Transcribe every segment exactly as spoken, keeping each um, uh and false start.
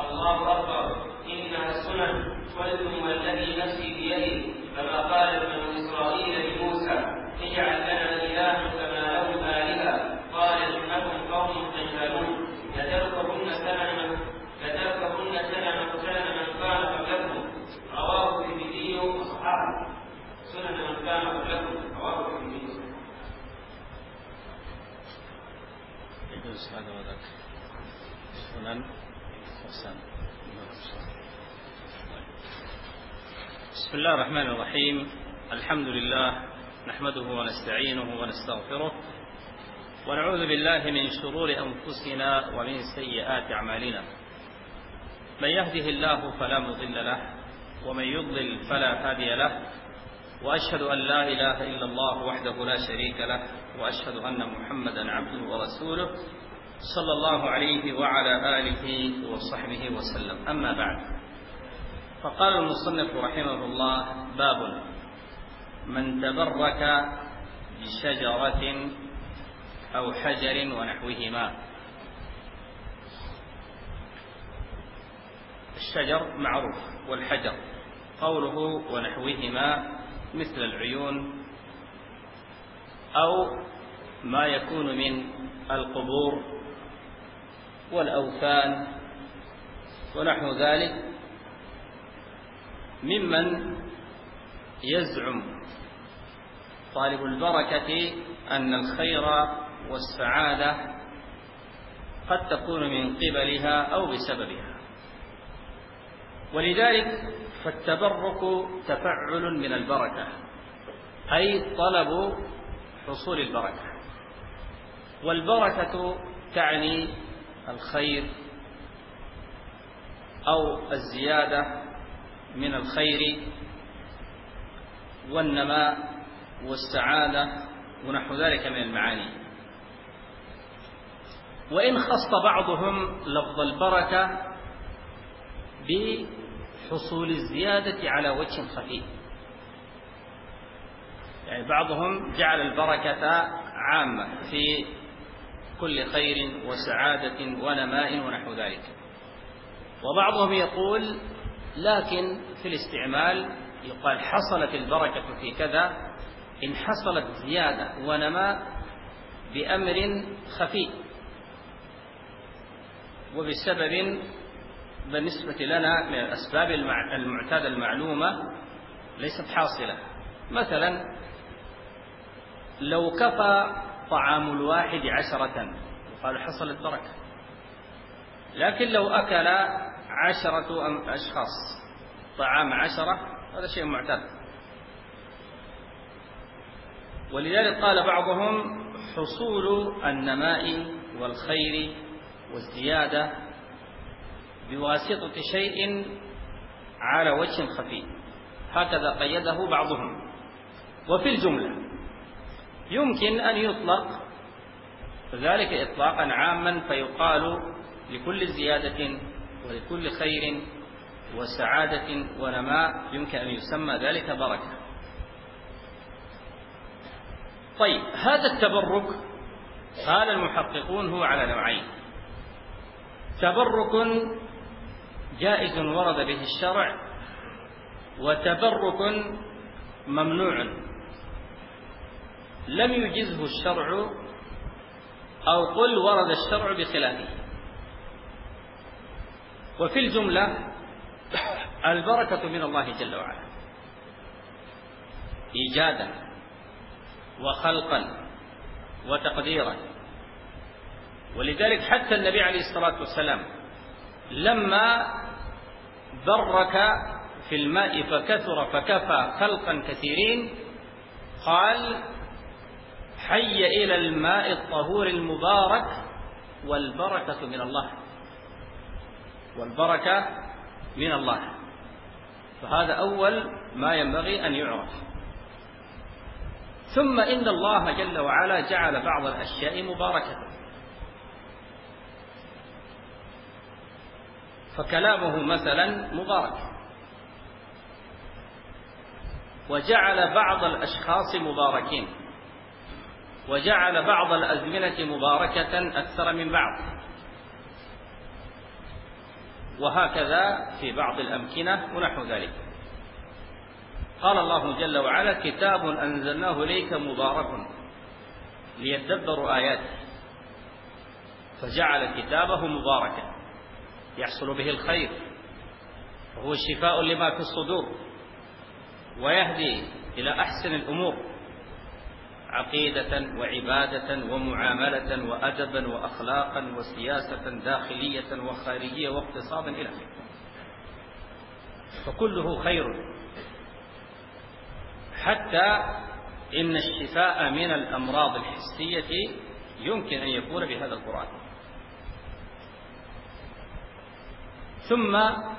الله أكبر إنها سنن، قلتم والذي نفسي بيده كما قال بنو إسرائيل لموسى اجعل لنا إلها كما لهم آلهة قال إنهم قوم تجهلون لتركبن سنن لتركبن سنن سنن من كان قبلكم رواه الترمذي وصححه. سنن من كان قبلكم رواه الترمذي. يجوز هذا وذاك سنن حسن. بسم الله الرحمن الرحيم. الحمد لله نحمده ونستعينه ونستغفره ونعوذ بالله من شرور أنفسنا ومن سيئات أعمالنا. من يهده الله فلا مضل له ومن يضلل فلا هادي له، وأشهد أن لا إله إلا الله وحده لا شريك له، وأشهد أن محمدا عبده ورسوله صلى الله عليه وعلى آله وصحبه وسلم. أما بعد، فقال المصنف رحمه الله: باب من تبرك بشجرة أو حجر ونحوهما. الشجر معروف، والحجر قوله ونحوهما مثل العيون أو ما يكون من القبور والأوثان ونحو ذلك ممن يزعم طالب البركة أن الخير والسعادة قد تكون من قبلها أو بسببها، ولذلك فالتبرك تفعل من البركة، أي طلب حصول البركة، والبركة تعني الخير أو الزيادة من الخير والنماء والسعادة ونحو ذلك من المعاني. وإن خص بعضهم لفظ البركة بحصول الزيادة على وجه خفي، يعني بعضهم جعل البركة عامة في كل خير وسعادة ونماء ونحو ذلك، وبعضهم يقول لكن في الاستعمال يقال حصلت البركة في كذا إن حصلت زيادة ونماء بأمر خفي وبسبب بالنسبة لنا من الأسباب المعتادة المعلومة ليست حاصلة. مثلا لو كفى طعام الواحد عشرة قال حصلت بركة، لكن لو أكل عشرة أشخاص طعام عشرة هذا شيء معتاد. ولذلك قال بعضهم حصول النماء والخير والزيادة بواسطة شيء على وجه خفي، هكذا قيده بعضهم. وفي الجملة يمكن أن يطلق ذلك إطلاقا عاما، فيقال لكل زيادة ولكل خير وسعادة ونماء يمكن أن يسمى ذلك بركة. طيب، هذا التبرك قال المحققون هو على نوعين: تبرك جائز ورد به الشرع، وتبرك ممنوع لم يجزه الشرع، أو قل ورد الشرع بخلافه. وفي الجملة البركة من الله جل وعلا إيجادا وخلقا وتقديرا. ولذلك حتى النبي عليه الصلاة والسلام لما برك في الماء فكثر فكفى خلقا كثيرين قال: حي إلى الماء الطهور المبارك والبركة من الله، والبركة من الله. فهذا أول ما ينبغي أن يعرف. ثم إن الله جل وعلا جعل بعض الأشياء مباركة، فكلامه مثلا مبارك، وجعل بعض الأشخاص مباركين، وجعل بعض الأزمنة مباركة أكثر من بعض. وهكذا في بعض الأمكنة ونحو ذلك. قال الله جل وعلا: كتاب أنزلناه إليك مبارك ليدبروا آياته، فجعل كتابه مباركا يحصل به الخير، وهو شفاء لما في الصدور، ويهدي إلى أحسن الأمور عقيدة وعبادة ومعاملة وأدبا وأخلاقا وسياسة داخلية وخارجية واقتصادا إلى آخره، فكله خير، حتى إن الشفاء من الأمراض الحسية يمكن أن يكون بهذا القرآن. ثم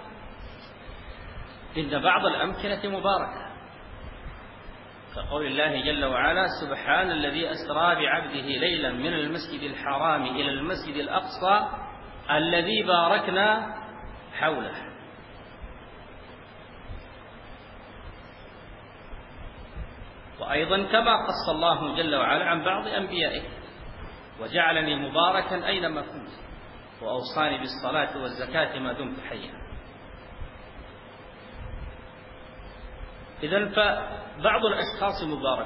إن بعض الأمكنة مباركة، كقول الله جل وعلا: سبحان الذي أسرى بعبده ليلا من المسجد الحرام إلى المسجد الأقصى الذي باركنا حوله. وأيضا كما قص الله جل وعلا عن بعض أنبيائه: وجعلني مباركا أينما كنت وأوصاني بالصلاة والزكاة ما دمت حيا. إذن فبعض الأشخاص مبارك،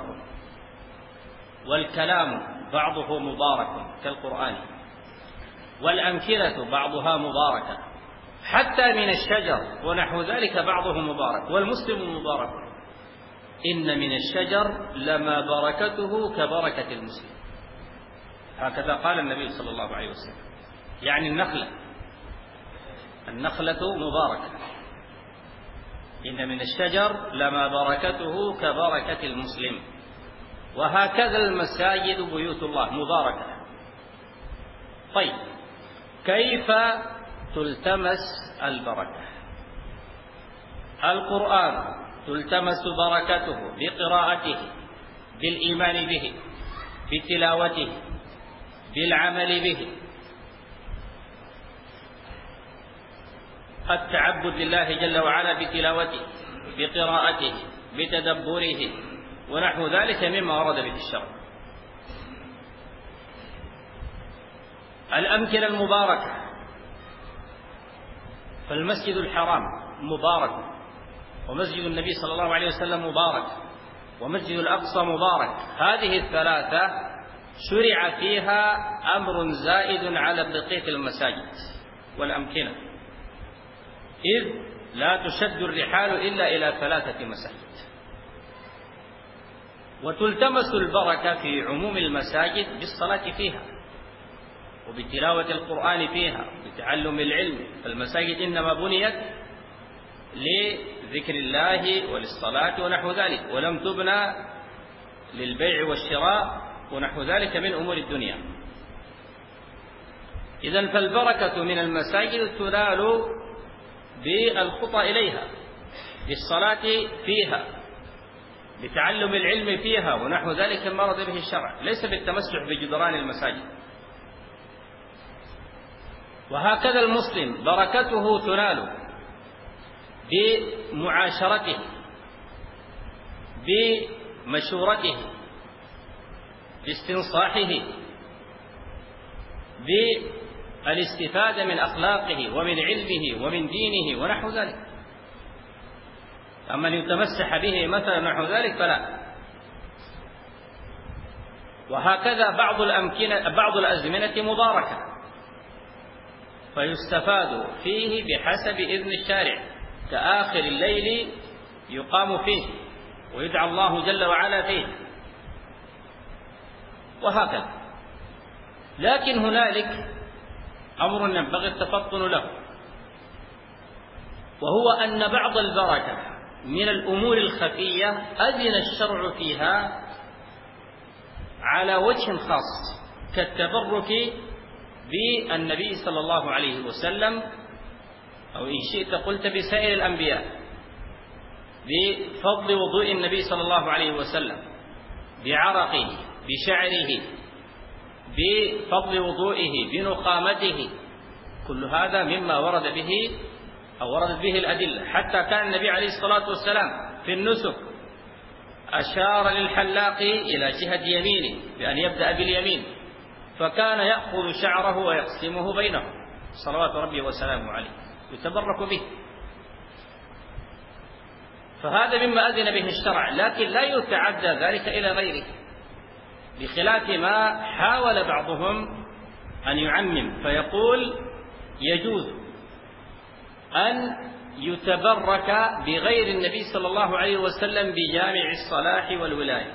والكلام بعضه مبارك كالقرآن، والأمكنة بعضها مباركة، حتى من الشجر ونحو ذلك بعضه مبارك، والمسلم مبارك. إن من الشجر لما بركته كبركة المسلم، هكذا قال النبي صلى الله عليه وسلم، يعني النخلة النخلة مباركة. إن من الشجر لما بركته كبركة المسلم. وهكذا المساجد بيوت الله مباركة. طيب، كيف تلتمس البركة؟ القرآن تلتمس بركته بقراءته، بالإيمان به، بتلاوته، بالعمل به، التعبد لله جل وعلا بتلاوته، بقراءته، بتدبره، ونحو ذلك مما ورد به الشرع. الأمكنة المباركة، فالمسجد الحرام مبارك، ومسجد النبي صلى الله عليه وسلم مبارك، ومسجد الأقصى مبارك. هذه الثلاثة شرع فيها أمر زائد على بقية المساجد والأمكنة، إذ لا تشد الرحال إلا إلى ثلاثة مساجد. وتلتمس البركة في عموم المساجد بالصلاة فيها، وبتلاوة القرآن فيها، وبتعلم العلم. فالمساجد إنما بنيت لذكر الله وللصلاة ونحو ذلك، ولم تبنى للبيع والشراء ونحو ذلك من أمور الدنيا. إذن فالبركة من المساجد تنال بالخطى إليها، بالصلاة فيها، بتعلم العلم فيها ونحو ذلك ما ورد به الشرع، ليس بالتمسح بجدران المساجد. وهكذا المسلم بركته تنال بمعاشرته، بمشورته، باستنصاحه، بالاستفادة من أخلاقه ومن علمه ومن دينه ونحو ذلك. أما أن يتمسح به مثلا نحو ذلك فلا. وهكذا بعض الأمكنة بعض الأزمنة مباركة، فيستفاد فيه بحسب إذن الشارع، كآخر الليل يقام فيه ويدعى الله جل وعلا فيه، وهكذا. لكن هنالك أمر ينبغي التفطن له، وهو أن بعض البركة من الأمور الخفية أذن الشرع فيها على وجه خاص، كالتبرك بالنبي صلى الله عليه وسلم، أو إن شئت قلت بسائر الأنبياء، بفضل وضوء النبي صلى الله عليه وسلم، بعرقه، بشعره، بفضل وضوئه، بنخامته. كل هذا مما ورد به أو وردت به الأدلة. حتى كان النبي عليه الصلاة والسلام في النسك أشار للحلاق إلى جهة يمينه بأن يبدأ باليمين، فكان يأخذ شعره ويقسمه بينهم صلوات ربي وسلامه عليه، يتبرك به، فهذا مما أذن به الشرع، لكن لا يتعدى ذلك إلى غيره، بخلاف ما حاول بعضهم أن يعمم فيقول يجوز أن يتبرك بغير النبي صلى الله عليه وسلم بجامع الصلاح والولاية.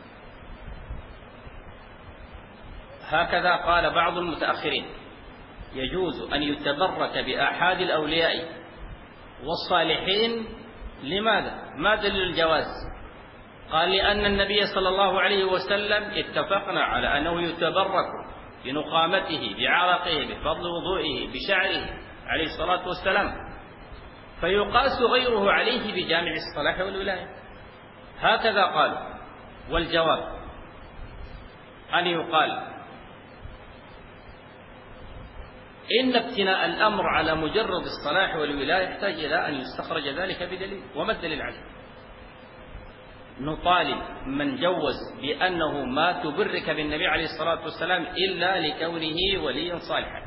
هكذا قال بعض المتأخرين: يجوز أن يتبرك بآحاد الأولياء والصالحين. لماذا؟ ما دليل الجواز؟ قال: لأن النبي صلى الله عليه وسلم اتفقنا على أنه يتبرك بنقامته، بعرقه، بفضل وضوئه، بشعره عليه الصلاة والسلام، فيقاس غيره عليه بجامع الصلاح والولاية. هكذا قال. والجواب أن يقال إن ابتناء الأمر على مجرد الصلاح والولاية يحتاج إلى أن يستخرج ذلك بدليل. وما الدليل عليه؟ نطالب من جوز بأنه ما تبرك بالنبي عليه الصلاة والسلام إلا لكونه وليا صالحا،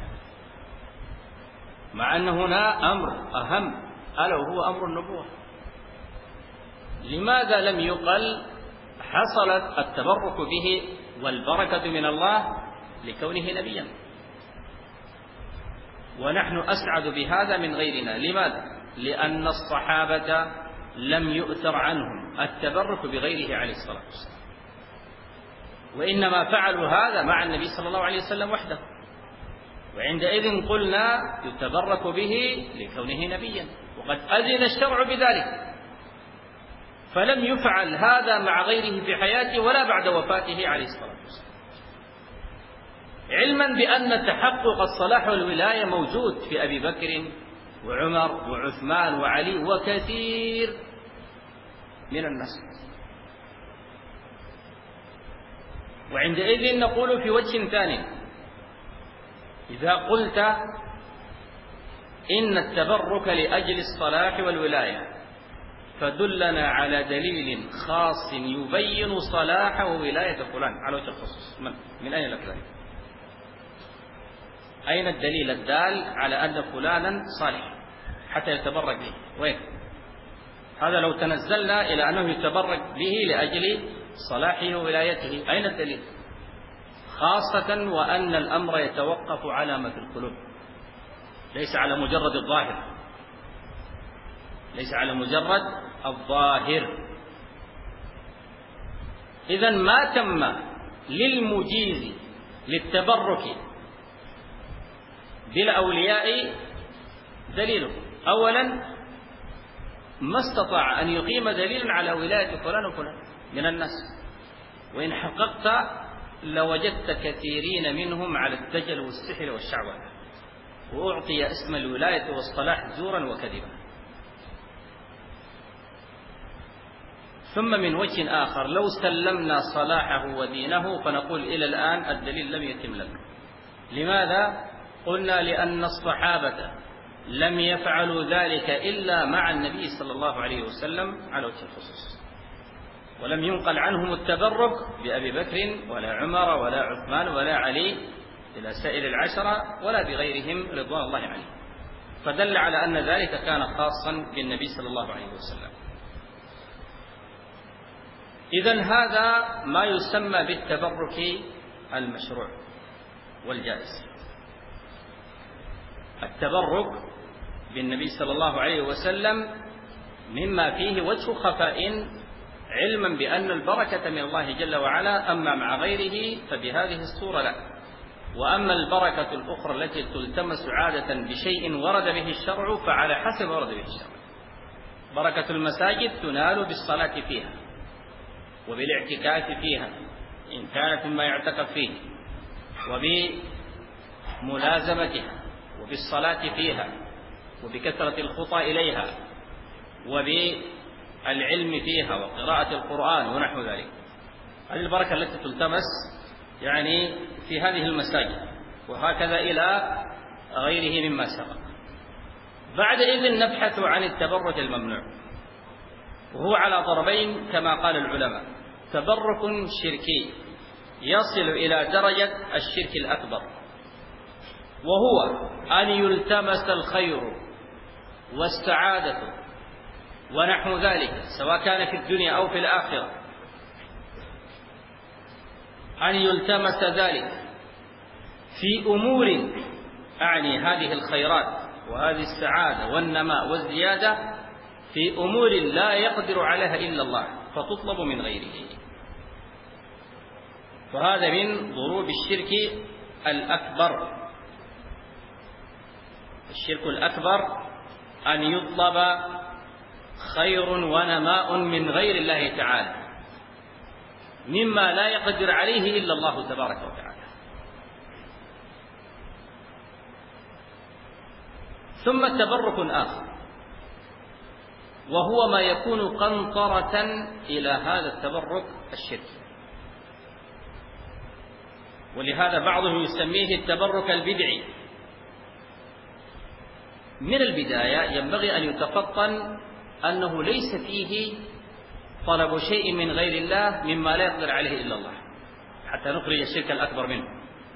مع أن هنا أمر أهم ألا وهو أمر النبوة. لماذا لم يقل حصلت التبرك به والبركة من الله لكونه نبيا؟ ونحن أسعد بهذا من غيرنا. لماذا؟ لأن الصحابة لم يؤثر عنهم التبرك بغيره عليه الصلاة والسلام، وإنما فعلوا هذا مع النبي صلى الله عليه وسلم وحده، وعندئذ قلنا يتبرك به لكونه نبيا، وقد أذن الشرع بذلك، فلم يفعل هذا مع غيره في حياته ولا بعد وفاته عليه الصلاة والسلام، علما بأن تحقق الصلاح والولاية موجود في أبي بكر وعمر وعثمان وعلي وكثير من الناس. وعندئذ نقول في وجه ثاني: إذا قلت إن التبرك لأجل الصلاح والولاية فدلنا على دليل خاص يبين صلاح وولاية فلان على وجه الخصوص. من, من أين لك ذلك؟ أين الدليل الدال على أن فلانا صالح حتى يتبرك به؟ وين؟ هذا لو تنزلنا إلى أنه يتبرك به لأجل صلاحه وولايته، أين الدليل؟ خاصة وأن الأمر يتوقف على ما في القلوب، ليس على مجرد الظاهر، ليس على مجرد الظاهر. إذن ما تم للمجيز للتبرك بالأولياء دليله: أولا ما استطاع أن يقيم دليلا على ولاية فلان وفلان من الناس، وإن حققت لوجدت كثيرين منهم على الدجل والسحر والشعوذة، وأعطي اسم الولاية والصلاح زورا وكذبا. ثم من وجه آخر لو سلمنا صلاحه ودينه فنقول إلى الآن الدليل لم يتم لنا. لماذا؟ قلنا لأن الصحابة لم يفعلوا ذلك إلا مع النبي صلى الله عليه وسلم على وجه الخصوص، ولم ينقل عنهم التبرك بأبي بكر ولا عمر ولا عثمان ولا علي إلى سائر العشرة ولا بغيرهم رضوان الله عليه، فدل على أن ذلك كان خاصا بالنبي صلى الله عليه وسلم. إذن هذا ما يسمى بالتبرك المشروع والجائز. التبرك بالنبي صلى الله عليه وسلم مما فيه وجه خفاء، علما بأن البركة من الله جل وعلا، أما مع غيره فبهذه الصورة لا. وأما البركة الأخرى التي تلتمس عادة بشيء ورد به الشرع فعلى حسب ورد به الشرع. بركة المساجد تنال بالصلاة فيها وبالاعتكاف فيها إن كانت مما يعتكف فيه، وبملازمتها وبالصلاة فيها وبكثرة الخطى إليها وبالعلم فيها وقراءة القرآن ونحو ذلك. هذه البركة التي تلتمس يعني في هذه المساجد، وهكذا إلى غيره مما سبق. بعد إذن نبحث عن التبرك الممنوع، وهو على ضربين كما قال العلماء: تبرك شركي يصل إلى درجة الشرك الأكبر، وهو أن يلتمس الخير والسعادة ونحو ذلك سواء كان في الدنيا أو في الآخرة، أن يلتمس ذلك في أمور، أعني هذه الخيرات وهذه السعادة والنماء والزيادة في أمور لا يقدر عليها إلا الله فتطلب من غيره. فهذا من ضروب الشرك الأكبر. الشرك الأكبر أن يطلب خير ونماء من غير الله تعالى مما لا يقدر عليه إلا الله تبارك وتعالى. ثم تبرك آخر، وهو ما يكون قنطرة إلى هذا التبرك الشركي، ولهذا بعضهم يسميه التبرك البدعي. من البداية ينبغي أن يتفطن أنه ليس فيه طلب شيء من غير الله مما لا يقدر عليه إلا الله حتى نخرج الشرك الأكبر منه.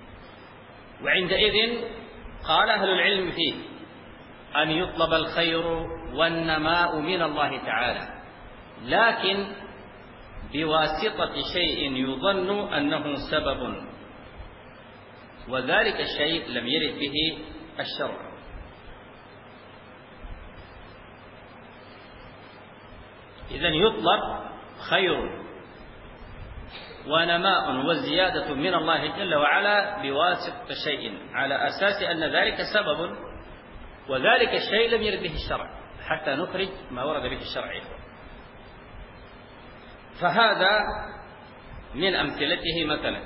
وعندئذ قال أهل العلم فيه أن يطلب الخير والنماء من الله تعالى، لكن بواسطة شيء يظن أنه سبب، وذلك الشيء لم يرد به الشرع. إذن يطلب خير ونماء وزيادة من الله جل وعلا بواسطة شيء على أساس أن ذلك سبب، وذلك الشيء لم يرد به الشرع حتى نخرج ما ورد به الشرع. فهذا من أمثلته مثلا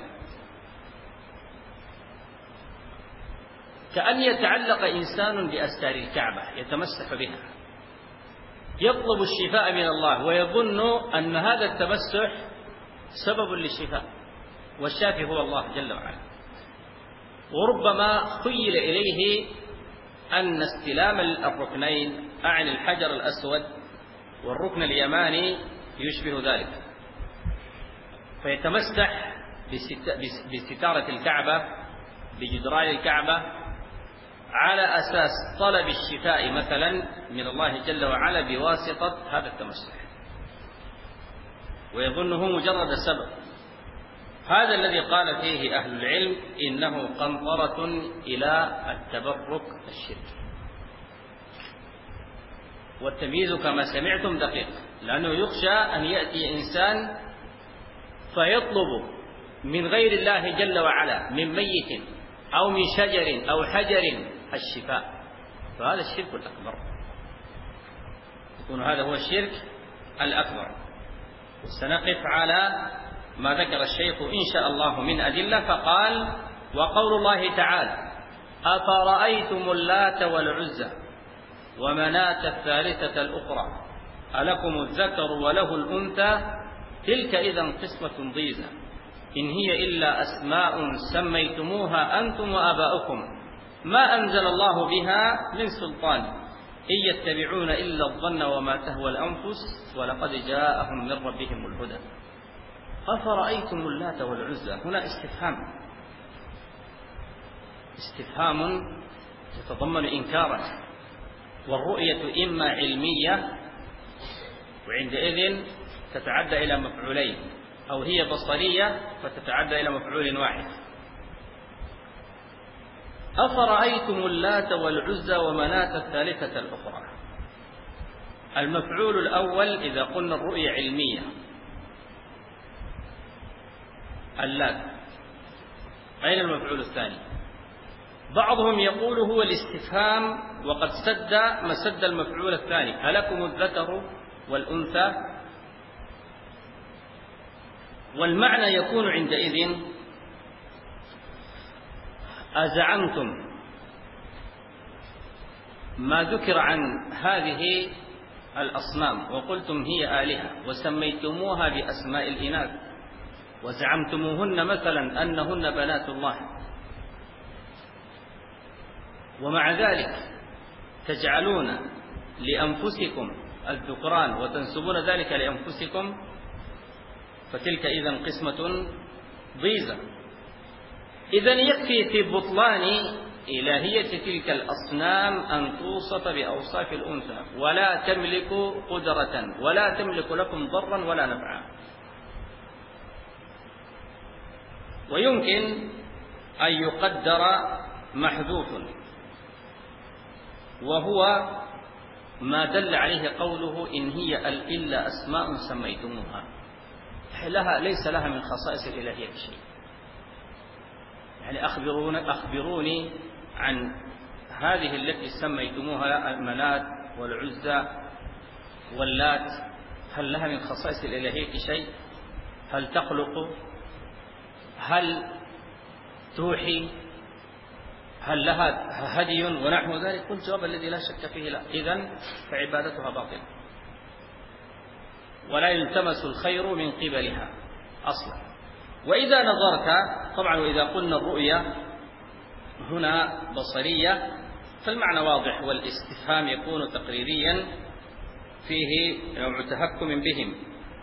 كأن يتعلق إنسان بأستار الكعبة يتمسك بها، يطلب الشفاء من الله ويظن أن هذا التمسح سبب للشفاء، والشافي هو الله جل وعلا. وربما خيل إليه أن استلام الركنين، أعني الحجر الأسود والركن اليماني، يشبه ذلك، فيتمسح بستارة الكعبة بجدران الكعبة على أساس طلب الشفاء مثلا من الله جل وعلا بواسطة هذا التمسح، ويظنه مجرد سبب. هذا الذي قال فيه أهل العلم إنه قنطرة إلى التبرك الشركي. والتمييز كما سمعتم دقيق، لأنه يخشى أن يأتي إنسان فيطلب من غير الله جل وعلا من ميت أو من شجر أو حجر الشفاء، فهذا الشرك الأكبر، يكون هذا هو الشرك الأكبر. وسنقف على ما ذكر الشيخ إن شاء الله من أدلة. فقال: وقول الله تعالى: أفرأيتم اللات والعزى ومناة الثالثة الأخرى ألكم الذكر وله الأنثى تلك إذا قسمة ضيزى إن هي إلا أسماء سميتموها أنتم وآباؤكم ما أنزل الله بها من سلطان إن يتبعون إلا الظن وما تهوى الأنفس ولقد جاءهم من ربهم الهدى. أفرأيتم اللات والعزى، هنا استفهام استفهام يتضمن إنكارا، والرؤية إما علمية وعندئذ تتعدى إلى مفعولين، أو هي بصرية فتتعدى إلى مفعول واحد. أفرأيتم اللات والعزى ومناة الثالثة الأخرى. المفعول الأول إذا قلنا الرؤية علمية، اللات. أين المفعول الثاني؟ بعضهم يقول هو الاستفهام وقد سد مسد المفعول الثاني، ألكم الذكر والأنثى، والمعنى يكون عندئذ أزعمتم ما ذكر عن هذه الأصنام وقلتم هي آلهة وسميتموها بأسماء الإناث وزعمتموهن مثلا أنهن بنات الله، ومع ذلك تجعلون لأنفسكم الذكران وتنسبون ذلك لأنفسكم، فتلك إذن قسمة ضيزى. إذن يكفي في بطلان إلهية تلك الأصنام أن توصف بأوصاف الأنثى، ولا تملك قدرة ولا تملك لكم ضرا ولا نفعا. ويمكن أن يقدر محذوف، وهو ما دل عليه قوله إن هي إلا أسماء سميتموها، لها ليس لها من خصائص الإلهية شيء. يعني أخبروني, أخبروني عن هذه التي سميتموها المنات والعزى واللات، هل لها من خصائص الإلهية شيء؟ هل تخلق؟ هل توحي؟ هل لها هدي ونحو ذلك؟ قل جواب الذي لا شك فيه لا، إذن فعبادتها باطلة ولا يلتمس الخير من قبلها أصلا. وإذا نظرت طبعا، وإذا قلنا الرؤية هنا بصرية فالمعنى واضح، والاستفهام يكون تقريريا فيه نوع تهكم بهم،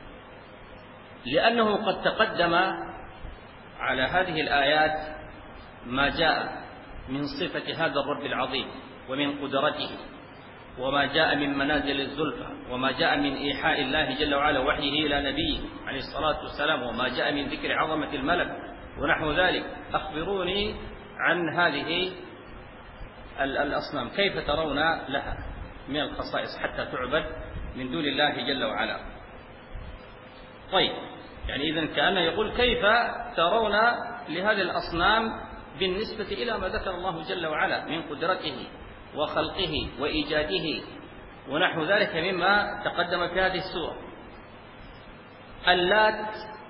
لأنه قد تقدم على هذه الآيات ما جاء من صفة هذا الرب العظيم ومن قدرته، وما جاء من منازل الزلفى، وما جاء من إيحاء الله جل وعلا وحيه إلى نبيه عليه الصلاة والسلام، وما جاء من ذكر عظمة الملك ونحو ذلك. أخبروني عن هذه الأصنام، كيف ترون لها من الخصائص حتى تعبد من دون الله جل وعلا؟ طيب، يعني إذن كأنه يقول كيف ترون لهذه الأصنام بالنسبة إلى ما ذكر الله جل وعلا من قدرته وخلقه وإيجاده ونحو ذلك مما تقدم في هذه السورة. اللات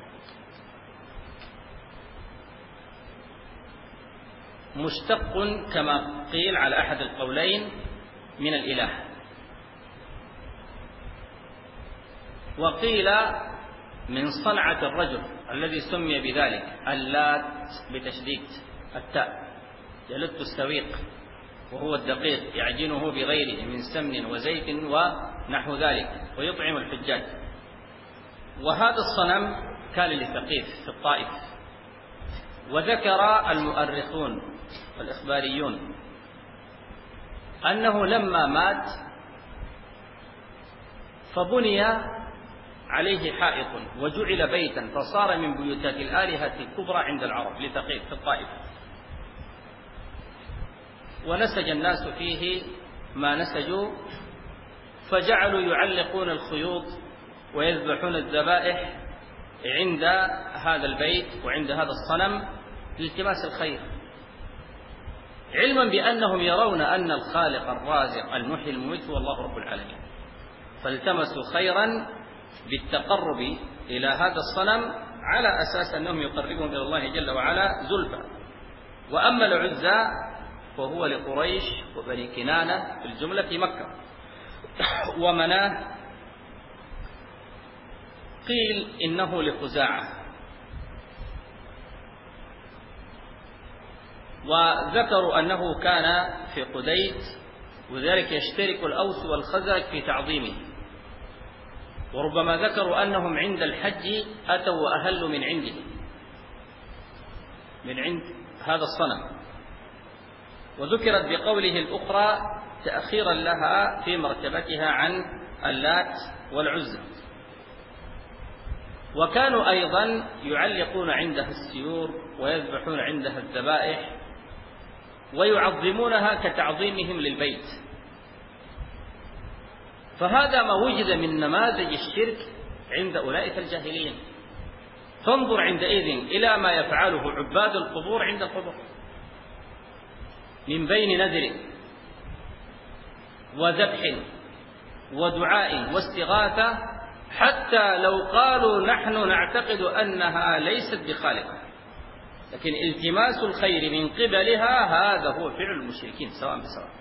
مشتق كما قيل على أحد القولين من الإله، وقيل من صنعة الرجل الذي سمي بذلك، اللات بتشديد التاء، يلت السويق وهو الدقيق يعجنه بغيره من سمن وزيت ونحو ذلك ويطعم الحجاج. وهذا الصنم كان لثقيف في الطائف. وذكر المؤرخون والإخباريون أنه لما مات فبني عليه حائط وجعل بيتا، فصار من بيوتات الآلهة الكبرى عند العرب لثقيف في الطائف، ونسج الناس فيه ما نسجوا، فجعلوا يعلقون الخيوط ويذبحون الذبائح عند هذا البيت وعند هذا الصنم لالتماس الخير، علما بأنهم يرون أن الخالق الرازق المحيي المميت هو الله رب العالمين، فالتمسوا خيرا بالتقرب إلى هذا الصنم على أساس أنهم يقربهم إلى الله جل وعلا زلفى. وأما العزى وهو لقريش وبني كنانة في الجملة في مكة، ومناه قيل إنه لخزاعة. وذكروا أنه كان في قديد، وذلك يشترك الأوس والخزرج في تعظيمه. وربما ذكروا أنهم عند الحج أتوا وأهلوا من عنده، من عند هذا الصنم. وذكرت بقوله الأخرى تأخيرا لها في مرتبتها عن اللات والعزى. وكانوا أيضا يعلقون عندها السيور ويذبحون عندها الذبائح ويعظمونها كتعظيمهم للبيت. فهذا ما وجد من نماذج الشرك عند أولئك الجاهلين. فانظر عندئذ إلى ما يفعله عباد القبور عند القبور من بين نذر وذبح ودعاء واستغاثة، حتى لو قالوا نحن نعتقد أنها ليست بخالقة، لكن التماس الخير من قبلها هذا هو فعل المشركين سواء بسواء.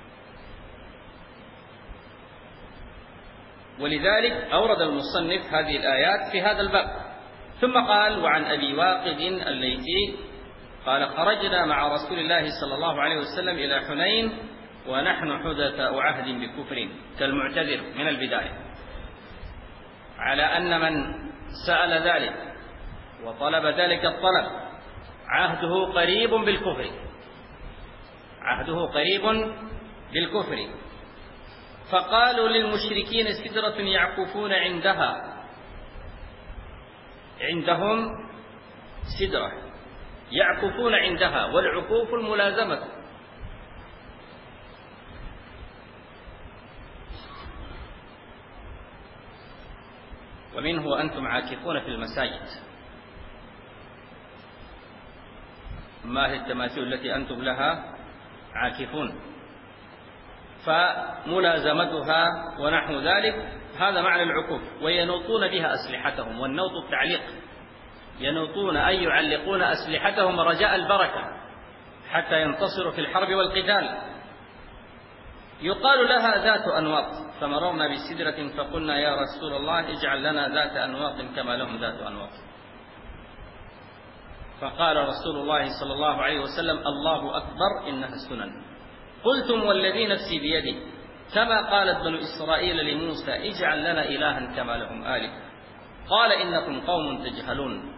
ولذلك أورد المصنف هذه الآيات في هذا الباب. ثم قال: وعن أبي واقد الليثي قال: خرجنا مع رسول الله صلى الله عليه وسلم إلى حنين ونحن حدثاء عهد بكفر كالمعتذر من البداية، على أن من سأل ذلك وطلب ذلك الطلب عهده قريب بالكفر، عهده قريب بالكفر. فقالوا للمشركين سدرة يعكفون عندها، عندهم سدرة يعكفون عندها، والعكوف الملازمة. ومنه وأنتم عاكفون في المساجد. ما هي التماثيل التي أنتم لها عاكفون؟ فملازمتها ونحو ذلك هذا معنى العكوف. وينوطون بها أسلحتهم، والنوط التعليق، ينوطون أي يعلقون أسلحتهم رجاء البركة حتى ينتصروا في الحرب والقتال. يقال لها ذات أنواط، فمررنا بسدرة فقلنا يا رسول الله اجعل لنا ذات أنواط كما لهم ذات أنواط. فقال رسول الله صلى الله عليه وسلم الله أكبر إنها السنن. قلتم والذي نفسي بيده كما قالت بنو إسرائيل لموسى اجعل لنا إلها كما لهم آلهة قال إنكم قوم تجهلون.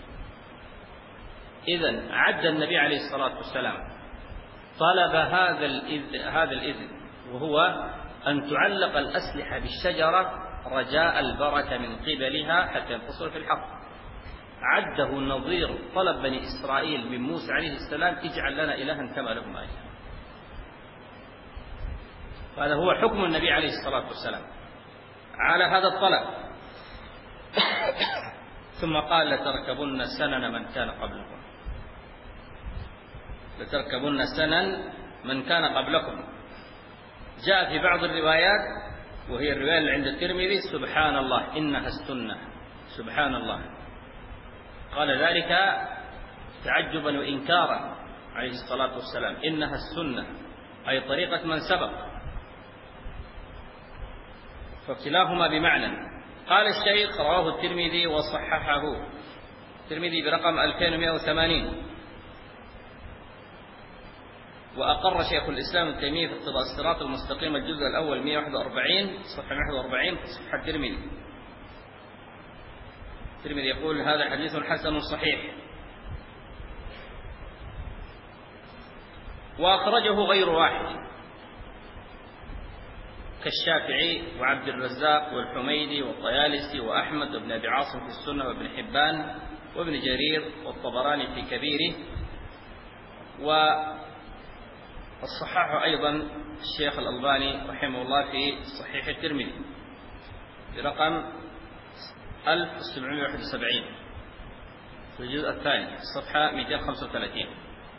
إذن عد النبي عليه الصلاة والسلام طلب هذا الإذن, هذا الإذن وهو أن تعلق الأسلحة بالشجرة رجاء البركة من قبلها حتى ينتصر في الحق. عده النظير طلب بني إسرائيل من موسى عليه السلام اجعل لنا إلها كما لهم آلهة. وهذا هو حكم النبي عليه الصلاة والسلام على هذا الطلب. ثم قال لتركبن سنن من كان قبلكم، لتركبن سنن من كان قبلكم. جاء في بعض الروايات وهي الرواية اللي عند الترمذي سبحان الله إنها السنة، سبحان الله. قال ذلك تعجبا وإنكارا عليه الصلاة والسلام، إنها السنة أي طريقة من سبق، فكلاهما بمعنى. قال الشيخ رواه الترمذي وصححه، الترمذي برقم ألفين ومئة وثمانين، وأقر شيخ الإسلام ابن تيمية في اقتضاء الصراط المستقيم الجزء الأول مئة وواحد وأربعين صفحة مئة وواحد وأربعين في صحيح الترمذي. الترمذي يقول هذا حديث حسن صحيح. وأخرجه غير واحد كالشافعي وعبد الرزاق والحميدي والطيالسي وأحمد وابن أبي عاصم في السنة وابن حبان وابن جرير والطبراني في كبيره. والصحاح أيضا الشيخ الألباني رحمه الله في صحيح الترمذي برقم ألف وسبعمئة وواحد وسبعين في الجزء الثاني الصفحة مئتين وخمسة وثلاثين.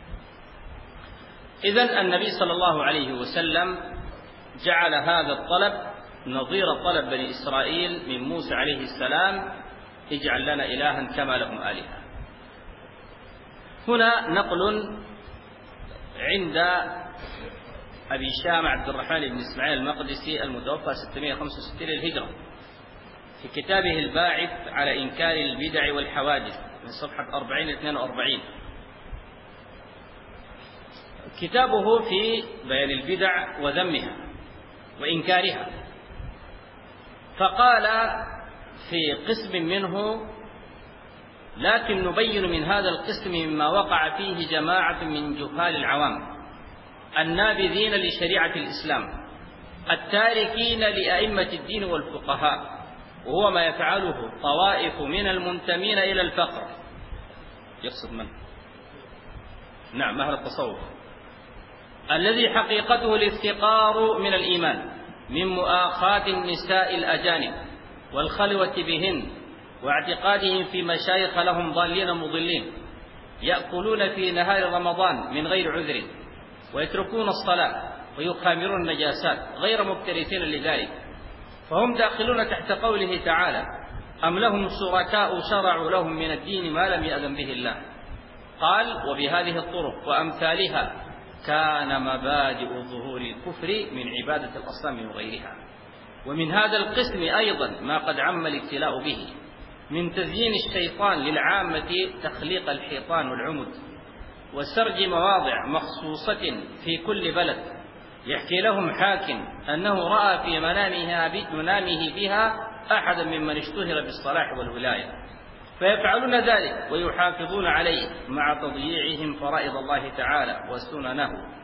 إذن النبي صلى الله عليه وسلم جعل هذا الطلب نظير طلب بني إسرائيل من موسى عليه السلام اجعل لنا إلها كما لهم آلهة. هنا نقل عند أبي شام عبد الرحمن بن إسماعيل المقدسي المتوفى ستمئة وخمسة وستين للهجرة في كتابه الباعث على إنكار البدع والحوادث من صفحة أربعين اثنين وأربعين. كتابه في بيان البدع وذمها وإنكارها. فقال في قسم منه لكن نبين من هذا القسم مما وقع فيه جماعة من جهال العوام النابذين لشريعة الإسلام التاركين لأئمة الدين والفقهاء، وهو ما يفعله طوائف من المنتمين إلى الفقر. يقصد من؟ نعم أهل التصوف، الذي حقيقته الافتقار من الإيمان من مؤاخاة النساء الأجانب والخلوة بهن واعتقادهم في مشايخ لهم ضالين مضلين يأكلون في نهار رمضان من غير عذر ويتركون الصلاة ويخامرون النجاسات غير مكترثين لذلك، فهم داخلون تحت قوله تعالى أم لهم شركاء شرعوا لهم من الدين ما لم يأذن به الله. قال وبهذه الطرق وأمثالها كان مبادئ ظهور الكفر من عبادة الأصنام وغيرها. ومن هذا القسم أيضا ما قد عم الابتلاء به من تزيين الشيطان للعامة تخليق الحيطان والعمد وسرج مواضع مخصوصة في كل بلد يحكي لهم حاكم أنه رأى في منامه بها أحدا ممن اشتهر بالصلاح والولاية، فيفعلون ذلك ويحافظون عليه مع تضييعهم فرائض الله تعالى وسننه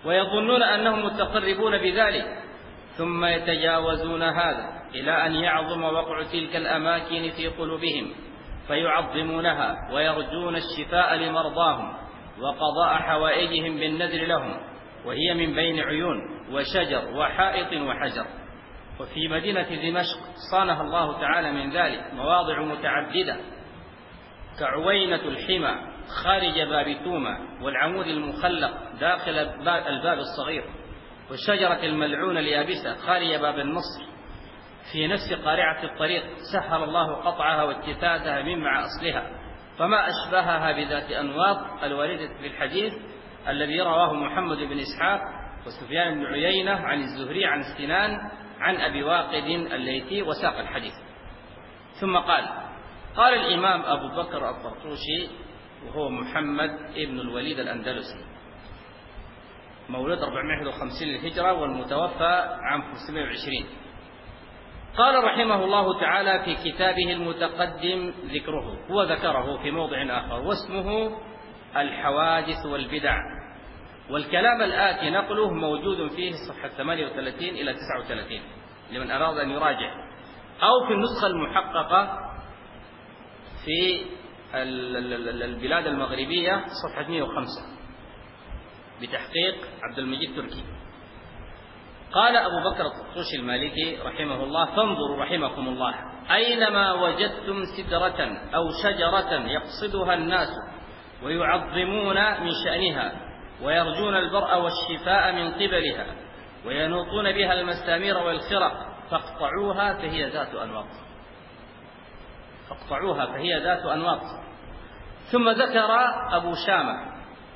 ويظنون أنهم متقربون بذلك، ثم يتجاوزون هذا إلى أن يعظم وقع تلك الأماكن في قلوبهم فيعظمونها ويرجون الشفاء لمرضاهم وقضاء حوائجهم بالنذر لهم، وهي من بين عيون وشجر وحائط وحجر. وفي مدينة دمشق صانها الله تعالى من ذلك مواضع متعددة كعوينة الحمى خارج باب توما، والعمود المخلق داخل الباب الصغير، والشجرة الملعونة اليابسة خارج باب النصر في نفس قارعة الطريق، سهل الله قطعها واتفادها من مع أصلها، فما أشبهها بذات أنواط الواردة في الحديث الذي رواه محمد بن إسحاق وسفيان بن عيينة عن الزهري عن سنان عن أبي واقد الليثي وساق الحديث. ثم قال: قال الإمام أبو بكر الطرطوشي، وهو محمد ابن الوليد الأندلسي، مولود أربعمائة وواحد وخمسين للهجرة والمتوفى عام خمسمائة وعشرين، قال رحمه الله تعالى في كتابه المتقدم ذكره، هو ذكره في موضع آخر واسمه الحوادث والبدع، والكلام الآتي نقله موجود فيه صفحة ثمانية وثلاثين إلى تسعة وثلاثين لمن أراد أن يراجع، أو في النسخة المحققة في البلاد المغربية صفحة مئة وخمسة بتحقيق عبد المجيد تركي. قال أبو بكر الطرطوشي المالكي رحمه الله: فانظروا رحمكم الله أينما وجدتم سدرة أو شجرة يقصدها الناس ويعظمون من شأنها ويرجون البرء والشفاء من قبلها وينوطون بها المسامير والخرق فاقطعوها فهي ذات أنواط فاقطعوها فهي ذات أنواط. ثم ذكر أبو شامة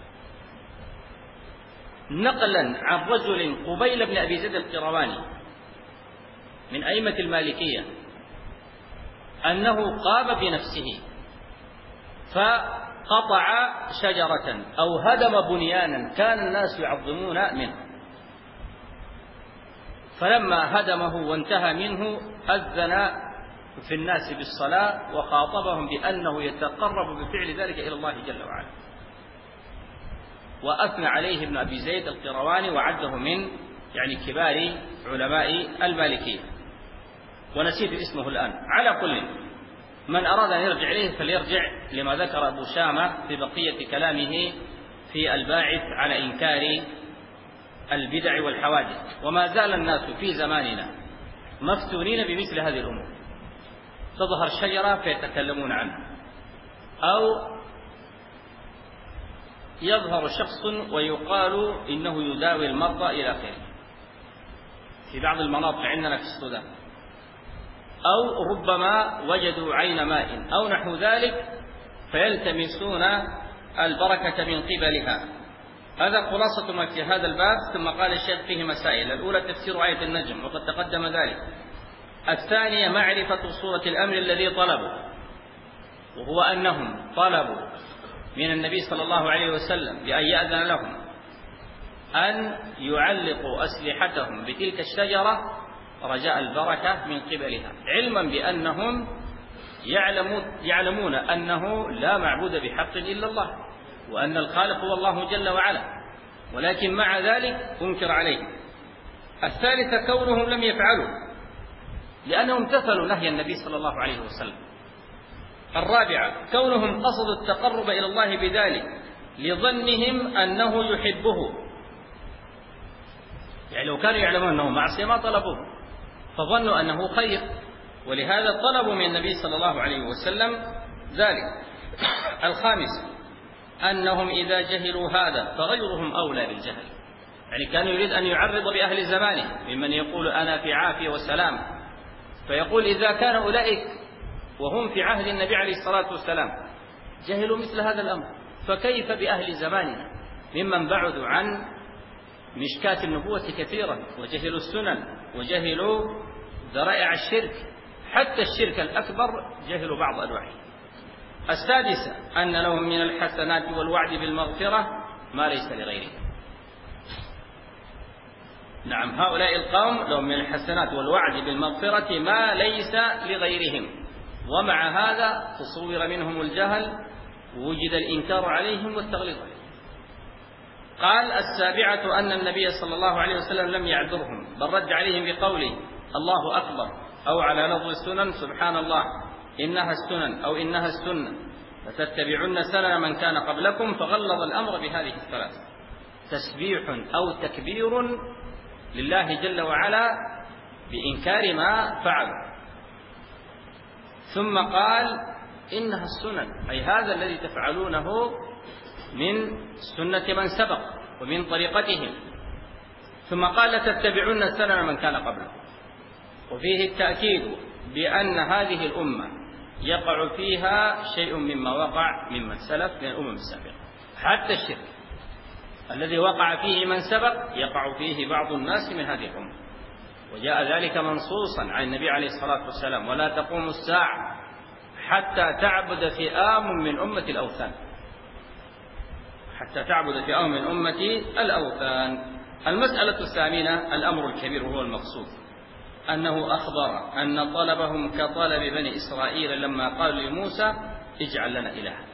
نقلا عن رجل قبيل بن أبي زيد القيرواني من أئمة المالكية أنه قام بنفسه فقطع شجرة أو هدم بنيانا كان الناس يعظمون منه، فلما هدمه وانتهى منه أذن في الناس بالصلاة وخاطبهم بأنه يتقرب بفعل ذلك إلى الله جل وعلا، وأثنى عليه ابن أبي زيد القيرواني وعده من يعني كبار علماء المالكية، ونسيت اسمه الآن. على كل من أراد أن يرجع إليه فليرجع لما ذكر أبو شامة في بقية كلامه في الباعث على إنكار البدع والحوادث. وما زال الناس في زماننا مفتونين بمثل هذه الأمور، تظهر شجرة فيتكلمون عنها، أو يظهر شخص ويقال إنه يداوي المرضى إلى آخره في بعض المناطق عندنا في السودان، أو ربما وجدوا عين ماء أو نحو ذلك فيلتمسون البركة من قبلها. هذا خلاصة ما في هذا الباب. ثم قال الشيخ فيه مسائل: الأولى تفسير آية النجم وقد تقدم ذلك. الثانية معرفة صورة الأمر الذي طلبوا، وهو أنهم طلبوا من النبي صلى الله عليه وسلم بأن يأذن لهم أن يعلقوا أسلحتهم بتلك الشجرة رجاء البركة من قبلها، علما بأنهم يعلمون, يعلمون أنه لا معبود بحق إلا الله، وأن الخالق هو الله جل وعلا، ولكن مع ذلك أنكر عليهم. الثالثة كونهم لم يفعلوا لأنهم امتثلوا نهي النبي صلى الله عليه وسلم. الرابعة كونهم قصدوا التقرب إلى الله بذلك لظنهم أنه يحبه، يعني لو كانوا يعلمون أنه معصية ما طلبوه، فظنوا أنه خير، ولهذا طلبوا من النبي صلى الله عليه وسلم ذلك. الخامس أنهم إذا جهلوا هذا فغيرهم أولى بالجهل، يعني كان يريد أن يعرض بأهل زمانه ممن يقول أنا في عافية وسلام، فيقول إذا كان أولئك وهم في عهد النبي عليه الصلاة والسلام جهلوا مثل هذا الأمر، فكيف بأهل زماننا ممن بعدوا عن مشكاة النبوة كثيرا وجهلوا السنن وجهلوا ذرائع الشرك، حتى الشرك الأكبر جهلوا بعض أنواعه. السادسة أن لهم من الحسنات والوعد بالمغفرة ما ليس لغيرهم. نعم، هؤلاء القوم لهم من الحسنات والوعد بالمغفرة ما ليس لغيرهم، ومع هذا تصور منهم الجهل ووجد الإنكار عليهم والتغليظ عليهم. قال: السابعة أن النبي صلى الله عليه وسلم لم يعذرهم، بل رد عليهم بقوله: الله أكبر، أو على لفظ السنن: سبحان الله، إنها السنن أو إنها السنة، فتتبعن سنن من كان قبلكم. فغلظ الأمر بهذه الثلاث: تسبيح أو تكبير لله جل وعلا بإنكار ما فعل. ثم قال: إنها السنن، أي هذا الذي تفعلونه من سنة من سبق ومن طريقتهم. ثم قال: لتتبعن سنن من كان قبلكم. وفيه التأكيد بأن هذه الأمة يقع فيها شيء مما وقع ممن سلف من الأمم السابقة، حتى الشرك الذي وقع فيه من سبق يقع فيه بعض الناس من هذه الأمة، وجاء ذلك منصوصا عن النبي عليه الصلاة والسلام: ولا تقوم الساعة حتى تعبد فئام من أمة الأوثان، حتى تعبد فئام من أمة الأوثان. المسألة الثامنة الأمر الكبير وهو المقصود، أنه أخبر أن طلبهم كطلب بني إسرائيل لما قالوا لموسى: اجعل لنا إلها.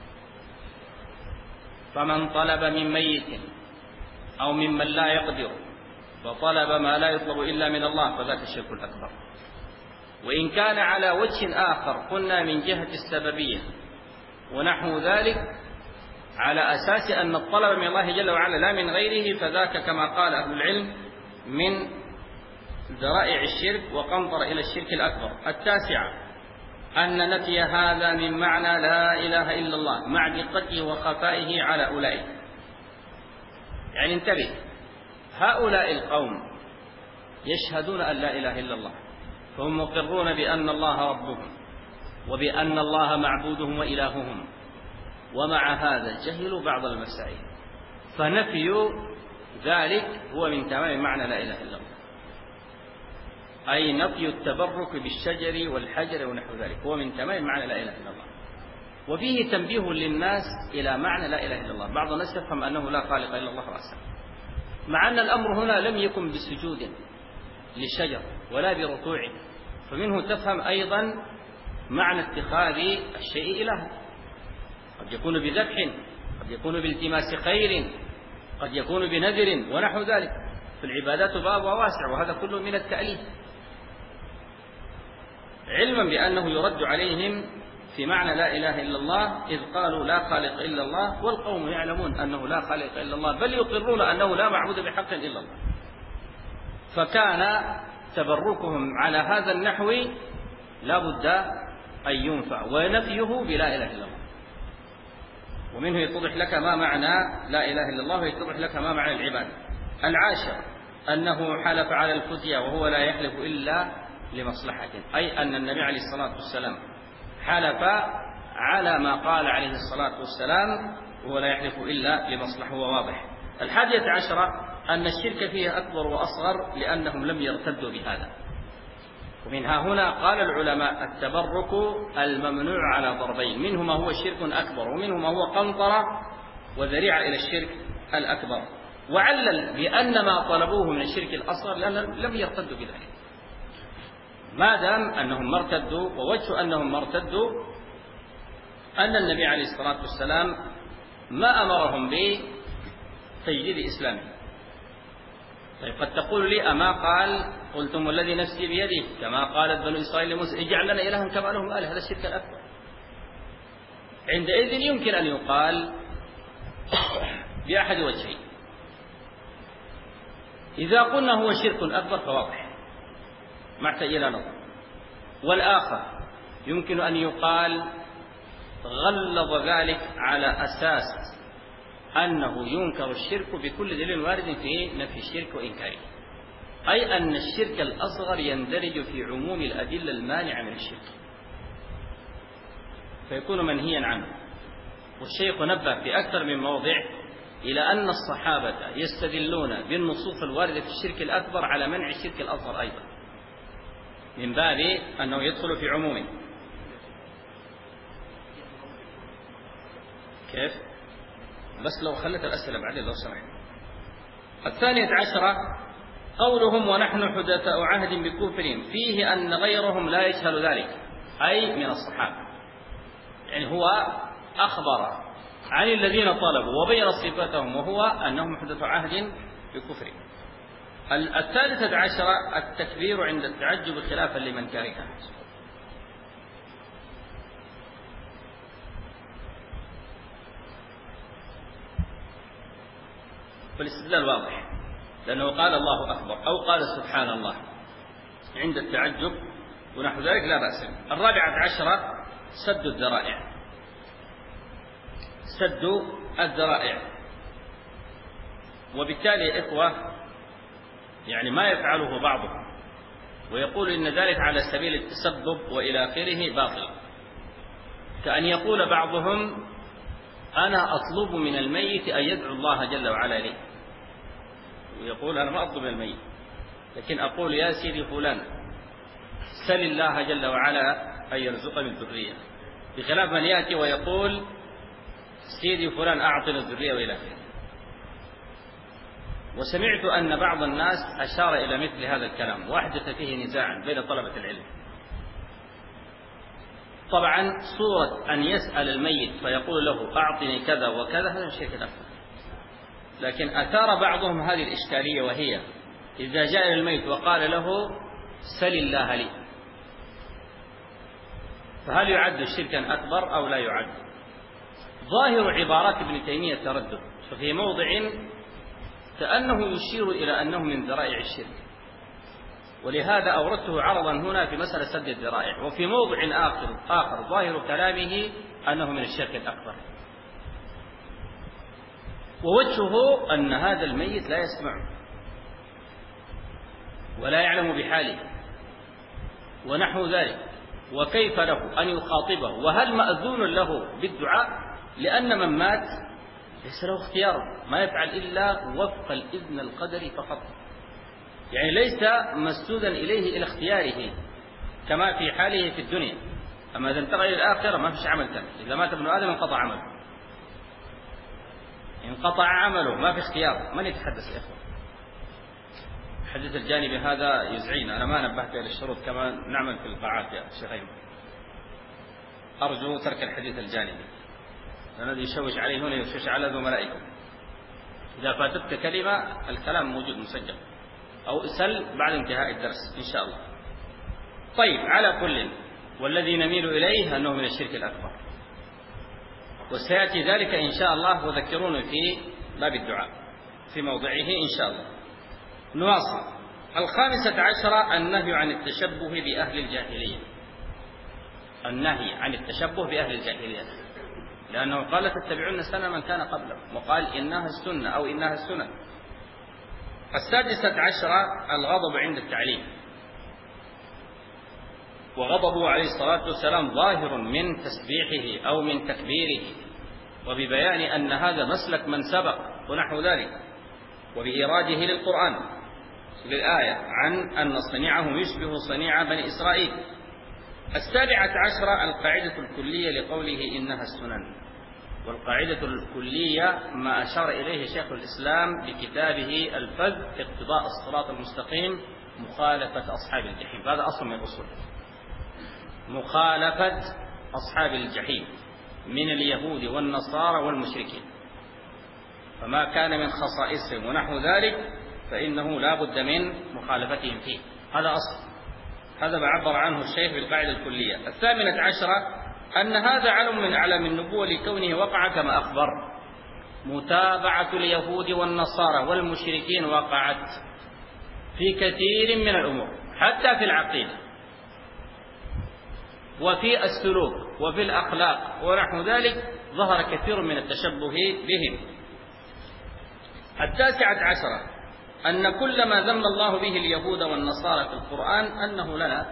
فمن طلب من ميت أو ممن لا يقدر فطلب ما لا يطلب إلا من الله، فذاك الشرك الأكبر. وإن كان على وجه آخر قلنا من جهة السببية ونحو ذلك، على أساس أن الطلب من الله جل وعلا لا من غيره، فذاك كما قال أهل العلم من ذرائع الشرك وقنطر إلى الشرك الأكبر. التاسعة أن نفي هذا من معنى لا إله إلا الله مع دقته وخفائه على أولئك. يعني انتبه، هؤلاء القوم يشهدون أن لا إله إلا الله، فهم مقرون بأن الله ربهم وبأن الله معبودهم وإلههم، ومع هذا جهلوا بعض المسائل، فنفي ذلك هو من تمام معنى لا إله إلا الله، أي نفي التبرك بالشجر والحجر ونحو ذلك هو من تمام معنى لا إله إلا الله. وفيه تنبيه للناس إلى معنى لا إله إلا الله. بعض الناس يفهم أنه لا خالق إلا الله رأسا، مع أن الأمر هنا لم يكن بسجود للشجر ولا بركوع، فمنه تفهم أيضا معنى اتخاذ الشيء إلها. قد يكون بذبح، قد يكون بالتماس خير، قد يكون بنذر ونحو ذلك. فالعبادات باب واسع، وهذا كله من التأليف، علما بأنه يرد عليهم في معنى لا إله إلا الله، إذ قالوا لا خالق إلا الله، والقوم يعلمون أنه لا خالق إلا الله، بل يقرون أنه لا معبود بحق إلا الله. فكان تبركهم على هذا النحو لا بد أن ينفع، ونفيه بلا إله إلا الله. ومنه يتضح لك ما معنى لا إله إلا الله، ويتضح لك ما معنى العبادة. العاشر أنه حلف على الفتية وهو لا يحلف إلا لمصلحة، أي أن النبي عليه الصلاة والسلام حلف على ما قال عليه الصلاة والسلام وهو لا يحلف إلا لمصلحة، هو واضح. الحادية عشرة أن الشرك فيه أكبر وأصغر لأنهم لم يرتدوا بهذا. ومنها هنا قال العلماء التبرك الممنوع على ضربين، منه ما هو شرك أكبر ومنه ما هو قنطرة وذريعة إلى الشرك الأكبر. وعلل بأن ما طلبوه من الشرك الأصغر لأنهم لم يرتدوا بذلك، ما دام أنهم مرتدوا. ووجه أنهم مرتدوا أن النبي عليه الصلاة والسلام ما أمرهم بتجديد إسلامه. طيب قد تقول لي أما قال قلتم والذي نفسي بيده كما قالت بنو إسرائيل لموسى اجعل لنا إلها كما لهم آله، هذا الشرك الأكبر. عندئذ يمكن أن يقال بأحد وجهين: إذا قلنا هو شرك أكبر فواضح ما احتاج إلى نظر، والآخر يمكن أن يقال غلظ ذلك على أساس أنه ينكر الشرك بكل دليل وارد في نفي الشرك وإنكاره، أي أن الشرك الأصغر يندرج في عموم الأدلة المانعة من الشرك فيكون منهيا عنه. والشيخ نبه في أكثر من موضع إلى أن الصحابة يستدلون بالنصوص الواردة في الشرك الأكبر على منع الشرك الأصغر أيضا، من باب أنه يدخل في عمومه. كيف؟ بس لو خلت الأسئلة بعدين لو سمحت. الثانية عشرة قولهم ونحن حدثاء عهد بكفرهم، فيه أن غيرهم لا يجهل ذلك، أي من الصحابة. يعني هو أخبر عن الذين طلبوا وبين صفاتهم، وهو أنهم محدث عهد بكفر. الثالثة عشرة التكبير عند التعجب خلافا لمن كرهه. فالاستدلال واضح، لأنه قال الله أكبر أو قال سبحان الله عند التعجب ونحو ذلك لا بأس. الرابعة عشرة سد الذرائع. سد الذرائع، وبالتالي يا إخوة يعني ما يفعله بعضهم ويقول إن ذلك على سبيل التسبب وإلى آخره باطل، كأن يقول بعضهم أنا أطلب من الميت أن يدعو الله جل وعلا لي، ويقول أنا ما أطلب من الميت، لكن أقول يا سيدي فلان سل الله جل وعلا أن يرزقني الذرية، بخلاف من يأتي ويقول سيدي فلان أعطنا الذرية وإلى آخره. وسمعت أن بعض الناس أشار إلى مثل هذا الكلام وأحدث فيه نزاعا بين طلبة العلم. طبعا صورة أن يسأل الميت فيقول له أعطني كذا وكذا هذا شيء أكبر، لكن أثار بعضهم هذه الإشكالية، وهي إذا جاء الميت وقال له سل الله لي، فهل يعد شركا أكبر أو لا يعد؟ ظاهر عبارات ابن تيمية تردد، ففي موضع كأنه يشير إلى أنه من ذرائع الشرك، ولهذا أوردته عرضا هنا في مسألة سد الذرائع، وفي موضع آخر آخر ظاهر كلامه أنه من الشرك الأكبر. ووجهه أن هذا الميت لا يسمع ولا يعلم بحاله ونحو ذلك، وكيف له أن يخاطبه، وهل مأذون له بالدعاء؟ لأن من مات ليس له اختيار، ما يفعل إلا وفق الإذن القدري فقط، يعني ليس مسدودا إليه إلى اختياره كما في حاله في الدنيا. أما إذا انتقل إلى الآخرة ما فيش عمل ثاني، إذا مات ابن آدم انقطع عمله، انقطع عمله، ما في اختيار. من يتحدث يا إخوة؟ حديث الجانب هذا يزعينا، أنا ما نبهت إلى الشروط كما نعمل في القاعات يا شيخين. أرجو ترك الحديث الجانبي، الذي يشوش عليه هنا يشوش على زملائكم. إذا فاتتك كلمة الكلام موجود مسجل، أو اسأل بعد انتهاء الدرس إن شاء الله. طيب، على كل، والذي نميل إليه أنه من الشرك الأكبر، وسيأتي ذلك إن شاء الله، وذكرون في باب الدعاء في موضعه إن شاء الله. نواصل. الخامسة عشرة النهي عن التشبه بأهل الجاهلية. النهي عن التشبه بأهل الجاهلية، لأنه قال تتبعون سنة من كان قبلكم، وقال إنها السنة أو إنها السنن. السادسة عشرة الغضب عند التعليم، وغضبه عليه الصلاة والسلام ظاهر من تسبيحه أو من تكبيره، وببيان أن هذا مسلك من سبق ونحو ذلك، وبإيراده للقرآن للآية عن أن صنيعه يشبه صنيع بني إسرائيل. السابعة عشرة القاعدة الكلية لقوله إنها السنن، والقاعدة الكلية ما أشار إليه شيخ الإسلام بكتابه الفذ اقتضاء الصراط المستقيم مخالفة أصحاب الجحيم. هذا أصل من الأصول، مخالفة أصحاب الجحيم من اليهود والنصارى والمشركين، فما كان من خصائصهم ونحو ذلك فإنه لا بد من مخالفتهم فيه. هذا أصل، هذا ما عبر عنه الشيخ بالقاعدة الكلية. الثامنة عشرة أن هذا علم من أعلام النبوة لكونه وقع كما أخبر. متابعة اليهود والنصارى والمشركين وقعت في كثير من الأمور، حتى في العقيدة وفي السلوك وفي الأخلاق ونحو ذلك ظهر كثير من التشبه بهم. التاسعة عشرة أن كل ما ذم الله به اليهود والنصارى في القرآن أنه لنا.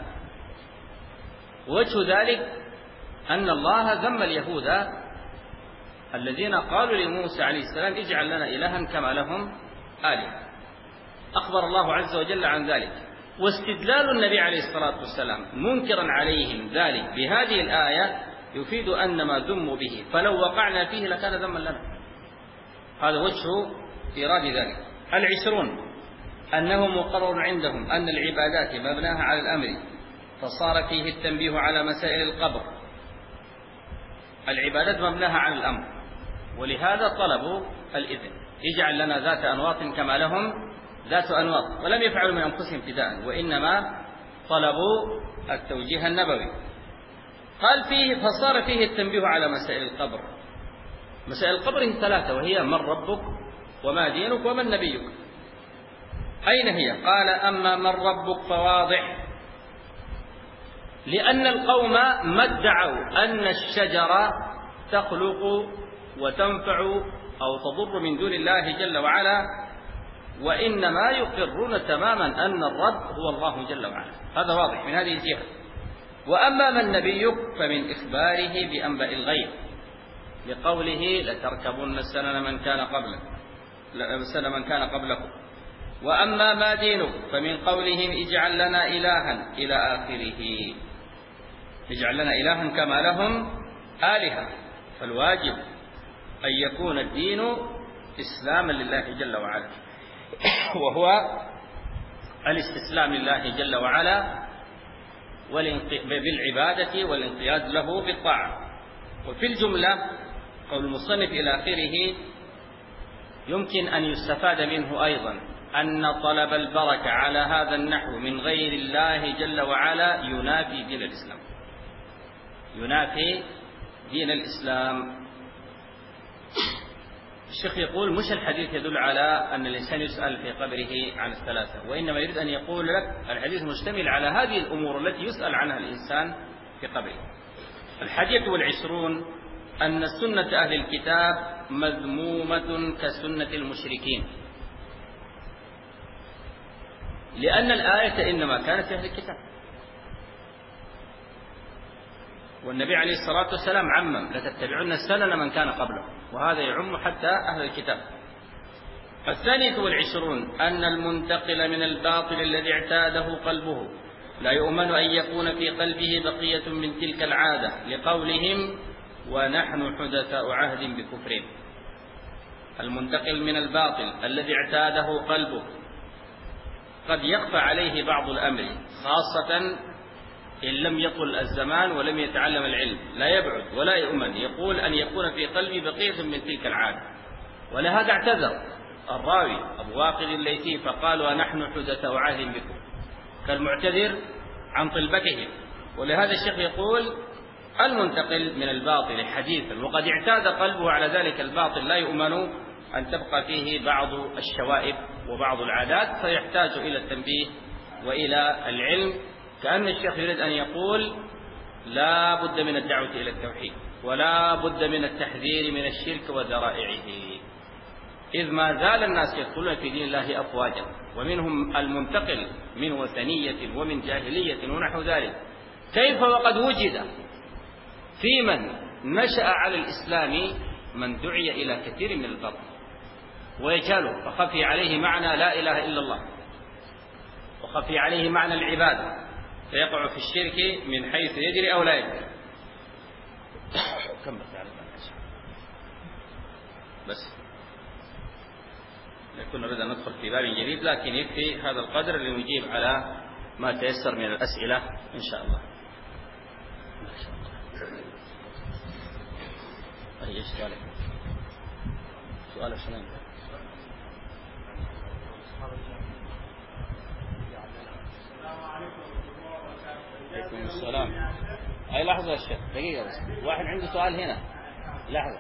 وجه ذلك أن الله ذم اليهود الذين قالوا لموسى عليه السلام اجعل لنا إلها كما لهم آلهة، أخبر الله عز وجل عن ذلك. واستدلال النبي عليه الصلاة والسلام منكرا عليهم ذلك بهذه الآية يفيد أن ما ذموا به فلو وقعنا فيه لكان ذما لنا. هذا وجه إيراد ذلك. العشرون أنه مقرر عندهم أن العبادات مبناها على الأمر، فصار فيه التنبيه على مسائل القبر. العبادات مبناها على الأمر، ولهذا طلبوا الإذن، اجعل لنا ذات أنواط كما لهم ذات أنواط، ولم يفعلوا من أنفسهم ابتداء، وإنما طلبوا التوجيه النبوي. قال فيه فصار فيه التنبيه على مسائل القبر. مسائل القبر هي ثلاثة، وهي من ربك وما دينك ومن نبيك. أين هي؟ قال أما من ربك فواضح، لأن القوم ما ادعوا أن الشجرة تخلق وتنفع أو تضر من دون الله جل وعلا، وإنما يقرون تماما أن الرب هو الله جل وعلا. هذا واضح من هذه الجهة. وأما من نبيك فمن إخباره بأنباء الغيب، لقوله لتركبن سنن من كان قبلك سنن من كان قبلكم. وأما ما دينك فمن قولهم اجعل لنا إلها إلى آخره، اجعل لنا إلها كما لهم آلهة. فالواجب أن يكون الدين إسلاما لله جل وعلا، وهو الاستسلام لله جل وعلا بالعبادة والانقياد له بالطاعة. وفي الجملة قول المصنف إلى آخره يمكن أن يستفاد منه أيضا أن طلب البركة على هذا النحو من غير الله جل وعلا ينافي دين الإسلام، ينافي دين الإسلام. الشيخ يقول مش الحديث يدل على أن الإنسان يسأل في قبره عن الثلاثة، وإنما يريد أن يقول لك الحديث مشتمل على هذه الأمور التي يسأل عنها الإنسان في قبره. الحادية والعشرون أن سنة أهل الكتاب مذمومة كسنة المشركين، لأن الآية إنما كانت أهل الكتاب، والنبي عليه الصلاة والسلام عمم لتتبعن سنن من كان قبله، وهذا يعم حتى أهل الكتاب. الثانية والعشرون أن المنتقل من الباطل الذي اعتاده قلبه لا يؤمن أن يكون في قلبه بقية من تلك العادة، لقولهم ونحن حدثاء عهد بكفرهم. المنتقل من الباطل الذي اعتاده قلبه قد يخفى عليه بعض الأمر، خاصة إن لم يطل الزمان ولم يتعلم العلم، لا يبعد ولا يؤمن يقول أن يكون في قلبي بقية من تلك العادة. ولهذا اعتذر الراوي أبو واقد الليثي فقال ونحن حدثاء عهد بكم، كالمعتذر عن طلبته. ولهذا الشيخ يقول المنتقل من الباطل حديثا وقد اعتاد قلبه على ذلك الباطل لا يؤمن أن تبقى فيه بعض الشوائب وبعض العادات، فيحتاج إلى التنبيه وإلى العلم. كأن الشيخ يريد أن يقول لا بد من الدعوة إلى التوحيد، ولا بد من التحذير من الشرك وذرائعه، إذ ما زال الناس يدخلون في دين الله أفواجا، ومنهم المنتقل من وثنية ومن جاهلية ونحو ذلك. كيف وقد وجد في من نشأ على الإسلام من دعي إلى كثير من الباطل ويجهله، وخفي عليه معنى لا إله إلا الله، وخفي عليه معنى العبادة، فيقع في الشرك من حيث يجري أو لا يجري. كم بس نكون نريد أن ندخل في باب جديد، لكن يكفي هذا القدر لنجيب على ما تيسر من الأسئلة إن شاء الله. أي سؤالك؟ سؤالك شنو؟ عليكم السلام. أي لحظة يا شيخ، دقيقة بس، واحد عنده سؤال هنا، لحظة.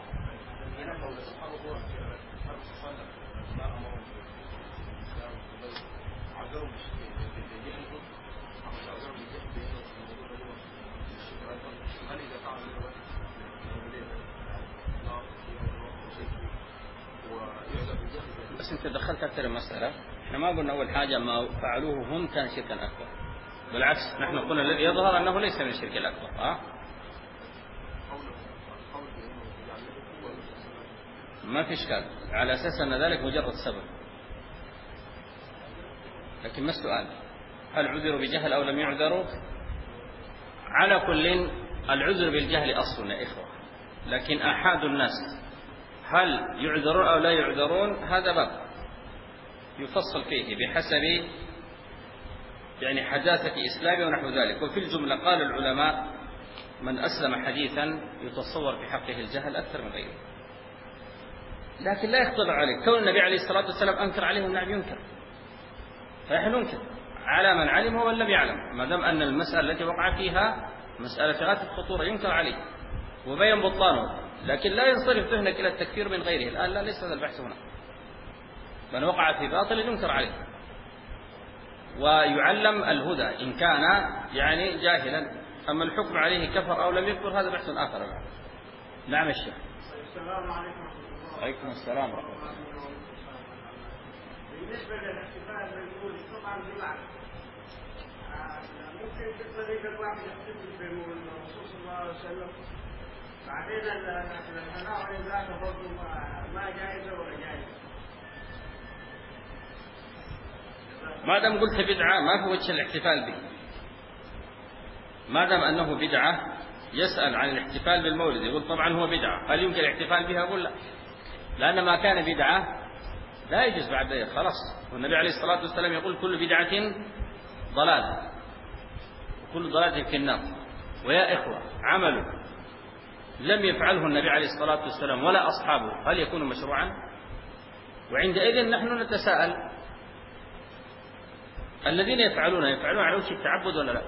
بس أنت دخلت أكثر المسألة. إحنا ما قلنا أول حاجة ما فعلوه هم كان شركا أكبر، بالعكس نحن قلنا الذي يظهر أنه ليس من الشرك الأكبر. أه؟ ما في إشكال على أساس أن ذلك مجرد سبب، لكن ما السؤال؟ هل عذروا بجهل أو لم يعذروا؟ على كل العذر بالجهل أصل يا إخوة، لكن أحد الناس هل يعذرون أو لا يعذرون هذا باب يفصل فيه بحسب يعني حداثة إسلامه ونحو ذلك. وفي الجملة قال العلماء من أسلم حديثا يتصور في حقه الجهل أكثر من غيره، لكن لا يخطر عليه كون النبي عليه الصلاة والسلام أنكر عليه النعم ينكر، فنحن ننكر على من علم ومن لم يعلم، ما دام أن المسألة التي وقع فيها مسألة غاية الخطورة ينكر عليه وبين بطلانه، لكن لا ينصرف ذهنك إلى التكفير من غيره. الآن لا، ليس هذا البحث هنا. من وقع في باطل ينكر عليه ويعلم الهدى إن كان يعني جاهلا، أما الحكم عليه كفر أو لم يكفر هذا بحث آخر. نعم الشيخ. السلام عليكم. عليكم السلام ورحمة الله. بالنسبة للاحتفال بالمولد طبعا بمعنى ممكن في طريقة الواحد يحتفل بالرسول صلى الله عليه وسلم، بعدين الهناء والإبلاغ برضه ما جائزة ولا جائزة. ما دام قلت بدعة ما في وجه الاحتفال به، ما دام أنه بدعة يسأل عن الاحتفال بالمولد يقول طبعا هو بدعة، هل يمكن الاحتفال بها؟ أقول لا، لأن ما كان بدعة لا يجوز بعد ذلك خلاص. والنبي عليه الصلاة والسلام يقول كل بدعة ضلالة وكل ضلالة في النار. ويا إخوة عمل لم يفعله النبي عليه الصلاة والسلام ولا أصحابه هل يكون مشروعا؟ وعندئذ نحن نتساءل الذين يفعلون يفعلون على وجه التعبد ولا لا؟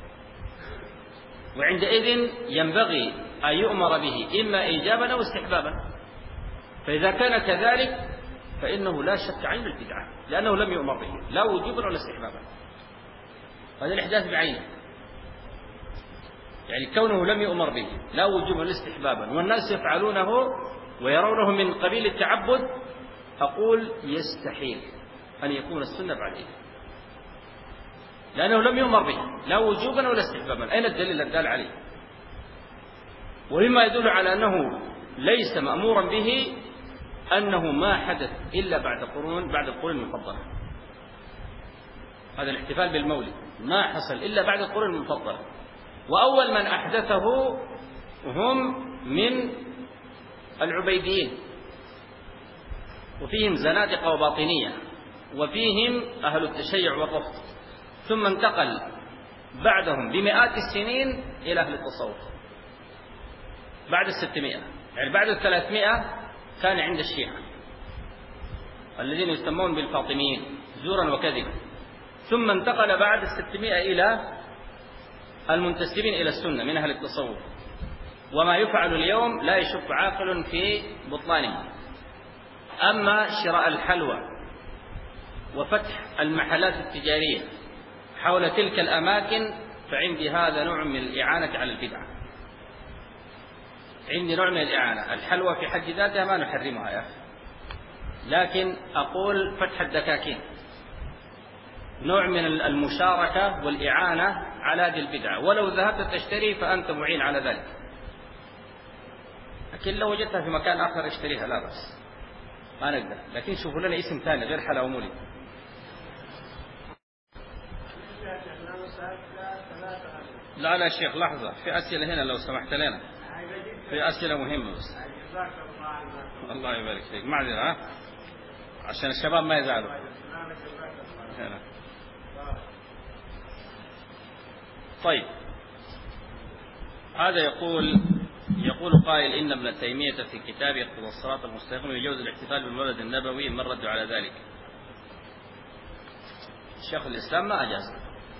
وعندئذ ينبغي أن يؤمر به إما إيجابا أو استحبابا، فإذا كان كذلك فإنه لا شك عين البدعة، لأنه لم يؤمر به لا وجوبا ولا استحبابا. هذا الإحداث بعينه، يعني كونه لم يؤمر به لا وجوبا ولا استحبابا والناس يفعلونه ويرونه من قبيل التعبد، أقول يستحيل أن يكون السنة بعد إذن، لأنه لم يؤمر به لا وجوبا ولا استحبابا. أين الدليل الدال عليه؟ ومما يدل على أنه ليس مأمورا به أنه ما حدث إلا بعد قرون بعد القرون المفضلة. هذا الاحتفال بالمولد ما حصل إلا بعد القرون المفضلة، وأول من أحدثه هم من العبيديين، وفيهم زنادقة وباطنية، وفيهم أهل التشيع والرفض، ثم انتقل بعدهم بمئات السنين إلى أهل التصوف بعد الستمائة، يعني بعد الثلاثمائة كان عند الشيعة الذين يسمون بالفاطميين زورا وكذبا، ثم انتقل بعد الستمائة إلى المنتسبين إلى السنة من أهل التصوف. وما يفعل اليوم لا يشك عاقل في بطلانه. أما شراء الحلوى وفتح المحلات التجارية حول تلك الأماكن فعندي هذا نوع من الإعانة على البدعة، عندي نوع من الإعانة. الحلوى في حد ذاتها ما نحرمها يا أخي، لكن أقول فتح الدكاكين نوع من المشاركة والإعانة على هذه البدعة، ولو ذهبت تشتري فأنت معين على ذلك، لكن لو وجدتها في مكان آخر اشتريها لا بأس، ما نقدر. لكن شوفوا لنا اسم ثاني غير حلاوة مولد. لا لا شيخ لحظة، في أسئلة هنا لو سمحت لنا، في أسئلة مهمة بس. الله يبارك فيك، معذرة ها عشان الشباب ما يزعلوا. هنا. طيب هذا يقول يقول قائل إن ابن تيمية في كتابه اقتضاء الصراط المستقيم يجوز الاحتفال بالمولد النبوي، من رد على ذلك؟ شيخ الإسلام ما أجاز،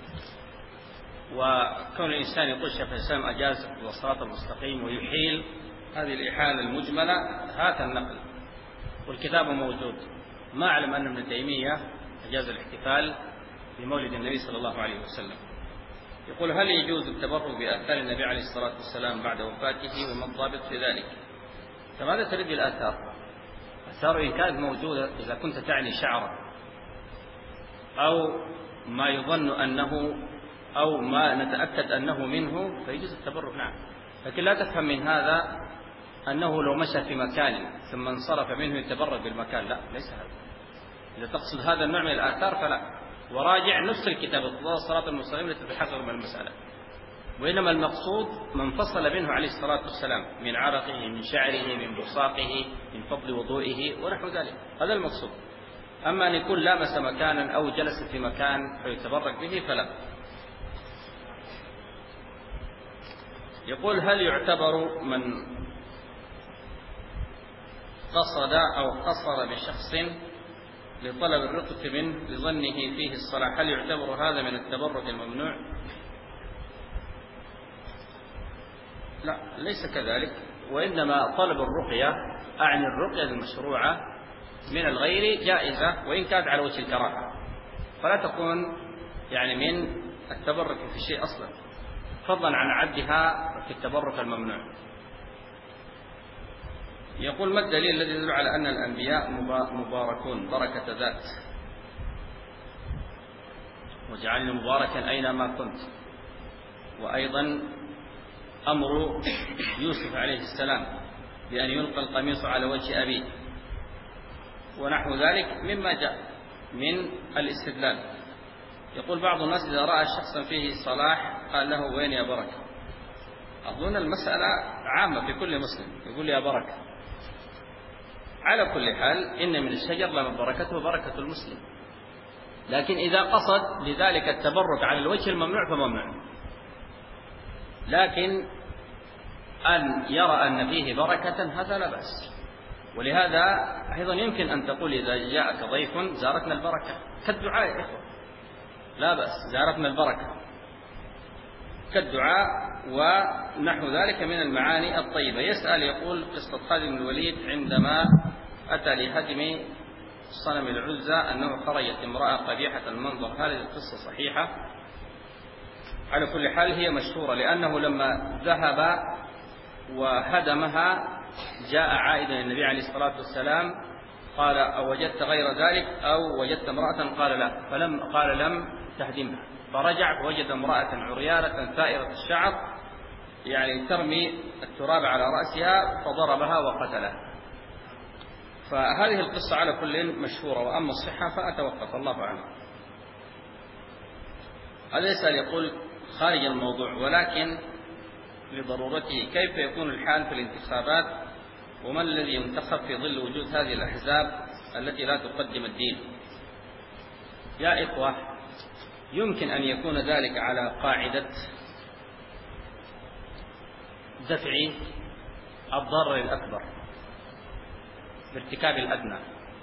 وكون الإنسان يقول شيخ الإسلام أجاز الصراط المستقيم ويحيل هذه الإحالة المجملة هذا النقل والكتاب موجود. ما أعلم أن ابن تيمية أجاز الاحتفال بمولد النبي صلى الله عليه وسلم. يقول هل يجوز التبرك بآثار النبي عليه الصلاة والسلام بعد وفاته وما الضابط في ذلك؟ فماذا تريد بالآثار؟ الآثار إن كانت موجودة إذا كنت تعني شعره أو ما يظن أنه أو ما نتأكد أنه منه فيجوز التبرك نعم، لكن لا تفهم من هذا أنه لو مشى في مكان ثم انصرف منه يتبرك بالمكان، لا ليس هذا. إذا تقصد هذا النوع من الآثار فلا، وراجع نفس الكتاب اقتضاء الصراط المستقيم لتتحقق من المسألة. وإنما المقصود من فصل منه عليه الصلاة والسلام من عرقه من شعره من بصاقه من فضل وضوئه ونحو ذلك، هذا المقصود. أما أن يكون لامس مكانا أو جلس في مكان فيتبرك به فلا. يقول هل يعتبر من قصد أو قصر بشخص لطلب الرقة منه لظنه فيه الصلاح، هل يعتبر هذا من التبرك الممنوع؟ لا، ليس كذلك، وإنما طلب الرقية أعني الرقية المشروعة من الغير جائزة وإن كانت على وجه الكراهة، فلا تكون يعني من التبرك في الشيء أصلا، فضلا عن عدها في التبرك الممنوع. يقول: ما الدليل الذي يدل على أن الأنبياء مباركون بركة ذات؟ وجعلني مباركا أينما كنت. وأيضا أمر يوسف عليه السلام بأن يلقى القميص على وجه أبيه ونحو ذلك مما جاء من الاستدلال. يقول بعض الناس: إذا رأى شخصا فيه صلاح قال له: وين يا بركة؟ أظن المسألة عامة في كل مسلم، يقول يا بركة. على كل حال، إن من الشجر لما بركته بركة المسلم، لكن إذا قصد بذلك التبرك على الوجه الممنوع فممنوع، لكن أن يرى أن فيه بركة هذا لا بأس. ولهذا أيضا يمكن أن تقول: إذا جاءك ضيف زارتنا البركة، كالدعاء يا إخوة، لا بأس، زارتنا البركة كالدعاء ونحو ذلك من المعاني الطيبة. يسأل يقول: قصة خالد بن الوليد عندما أتى لهدم صنم العزى أنه خرجت امرأة قبيحة المنظر، هذه القصة صحيحة؟ على كل حال هي مشهورة، لأنه لما ذهب وهدمها جاء عائدا النبي عليه الصلاة والسلام قال: أوجدت غير ذلك أو وجدت امرأة؟ قال: لا. فلم قال: لم تهدمها. فرجع فوجد امرأة عريانة ثائرة الشعر يعني ترمي التراب على رأسها فضربها وقتلها. فهذه القصة على كل مشهورة، وأما الصحة فأتوقف، الله أعلم. هذا يسأل يقول خارج الموضوع ولكن لضرورته: كيف يكون الحال في الانتخابات وما الذي ينتخب في ظل وجود هذه الأحزاب التي لا تقدم الدين؟ يا إخوة، يمكن أن يكون ذلك على قاعدة دفع الضرر الأكبر بارتكاب الأدنى،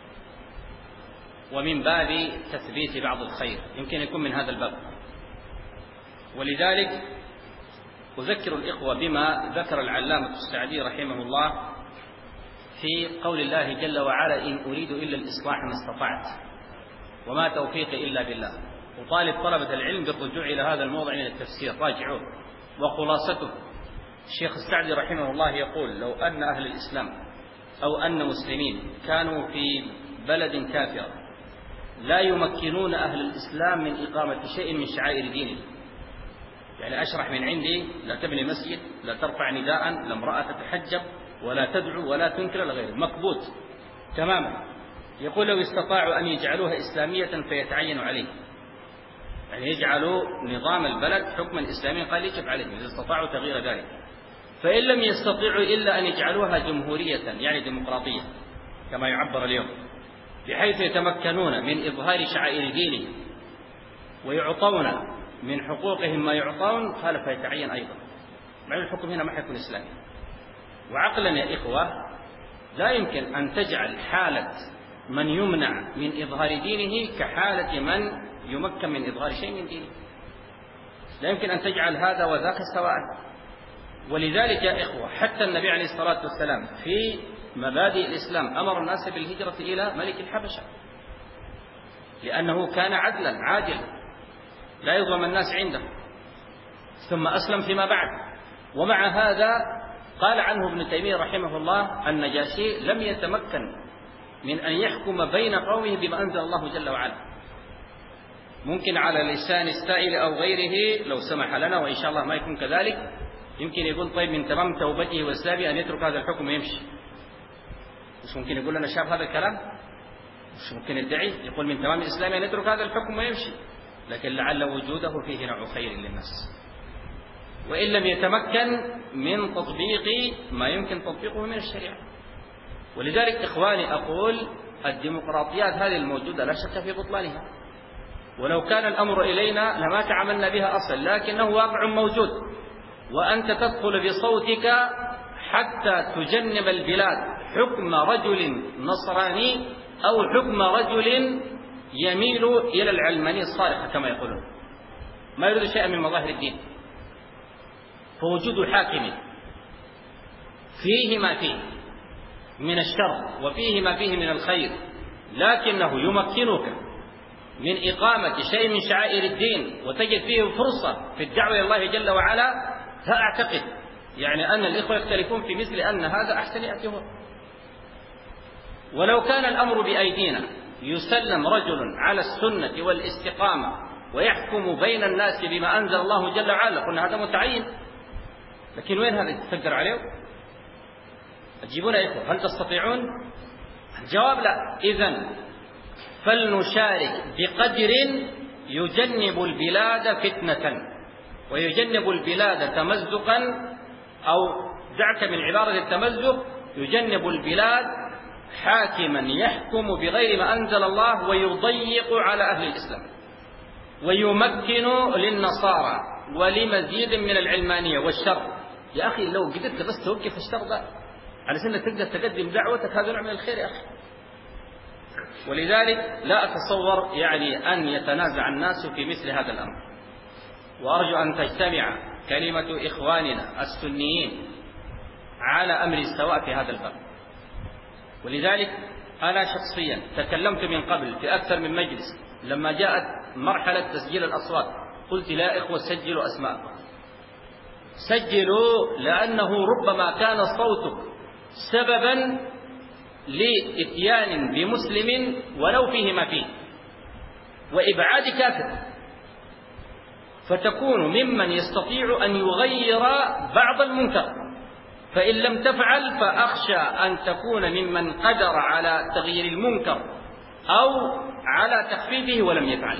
ومن باب تثبيت بعض الخير، يمكن يكون من هذا الباب. ولذلك أذكر الإخوة بما ذكر العلامة السعدي رحمه الله في قول الله جل وعلا: إن أريد إلا الإصلاح ما استطعت وما توفيقي إلا بالله. وطالب طلبة العلم بالرجوع إلى هذا الموضع من التفسير، راجعوه. وخلاصته الشيخ السعدي رحمه الله يقول: لو أن أهل الإسلام أو أن مسلمين كانوا في بلد كافر لا يمكنون أهل الإسلام من إقامة شيء من شعائر دينه، يعني أشرح من عندي: لا تبني مسجد، لا ترفع نداء، لا امرأة تتحجب، ولا تدعو، ولا تنكر لغيره، مكبوت تماما. يقول: لو استطاعوا أن يجعلوها إسلامية فيتعين عليه، يعني يجعلوا نظام البلد حكما إسلاميا، قال يجب عليهم إذا استطاعوا تغيير ذلك. فإن لم يستطيعوا إلا أن يجعلوها جمهورية يعني ديمقراطية كما يعبر اليوم، بحيث يتمكنون من إظهار شعائر دينهم ويعطون من حقوقهم ما يعطون، قال فيتعين أيضا. مع الحكم هنا ما حيكون إسلامي. وعقلا يا إخوة، لا يمكن أن تجعل حالة من يمنع من إظهار دينه كحالة من يمكن من إظهار شيء من دينه، لا يمكن أن تجعل هذا وذاك سواء. ولذلك يا إخوة، حتى النبي عليه الصلاة والسلام في مبادئ الإسلام أمر الناس بالهجرة إلى ملك الحبشة، لأنه كان عدلا عادلا لا يظلم الناس عنده، ثم أسلم فيما بعد. ومع هذا قال عنه ابن تيمية رحمه الله: النجاشي لم يتمكن من أن يحكم بين قومه بما أنزل الله جل وعلا. ممكن على لسان السائل أو غيره لو سمح لنا، وإن شاء الله ما يكون كذلك، يمكن يقول: طيب من تمام توبته وإسلامه أن يترك هذا الحكم ويمشي. مش ممكن يقول أنا شاف هذا الكلام؟ مش ممكن يدعي يقول من تمام إسلامه أن يترك هذا الحكم ويمشي، لكن لعل وجوده فيه نوع خير للناس، وإن لم يتمكن من تطبيق ما يمكن تطبيقه من الشريعة. ولذلك إخواني أقول: الديمقراطيات هذه الموجودة لا شك في بطلانها، ولو كان الأمر إلينا لما تعاملنا بها أصلا، لكنه واقع موجود. وأنت تدخل بصوتك حتى تجنب البلاد حكم رجل نصراني أو حكم رجل يميل إلى العلمانية الصارخة كما يقولون، ما يريد شيئا من مظاهر الدين. فوجود حاكم فيه ما فيه من الشر وفيه ما فيه من الخير، لكنه يمكنك من إقامة شيء من شعائر الدين وتجد فيه فرصة في الدعوة إلى الله جل وعلا، فأعتقد يعني أن الإخوة يختلفون في مثل أن هذا أحسن يأتي هو. ولو كان الأمر بأيدينا يسلم رجل على السنة والاستقامة ويحكم بين الناس بما أنزل الله جل وعلا قلنا هذا متعين، لكن وين هذا تفكر عليه؟ أجيبونا يا إخوة، هل تستطيعون؟ الجواب لا. إذن فلنشارك بقدر يجنب البلاد فتنة ويجنب البلاد تمزقا، أو دعك من عبارة التمزق، يجنب البلاد حاكما يحكم بغير ما أنزل الله ويضيق على أهل الإسلام ويمكن للنصارى ولمزيد من العلمانية والشر. يا أخي لو قدرت بس توقف الشر ده على سنة تقدر تقدم دعوتك، هذا نوع من الخير يا أخي. ولذلك لا أتصور يعني أن يتنازع الناس في مثل هذا الأمر، وأرجو أن تجتمع كلمة إخواننا السنيين على أمر السواء في هذا الباب. ولذلك أنا شخصيا تكلمت من قبل في أكثر من مجلس لما جاءت مرحلة تسجيل الأصوات، قلت لا إخوة سجلوا أسماءكم، سجلوا، لأنه ربما كان صوتك سببا لإتيان بمسلم ولو فيه ما فيه وإبعاد كافر، فتكون ممن يستطيع أن يغير بعض المنكر، فإن لم تفعل فأخشى أن تكون ممن قدر على تغيير المنكر أو على تخفيفه ولم يفعل،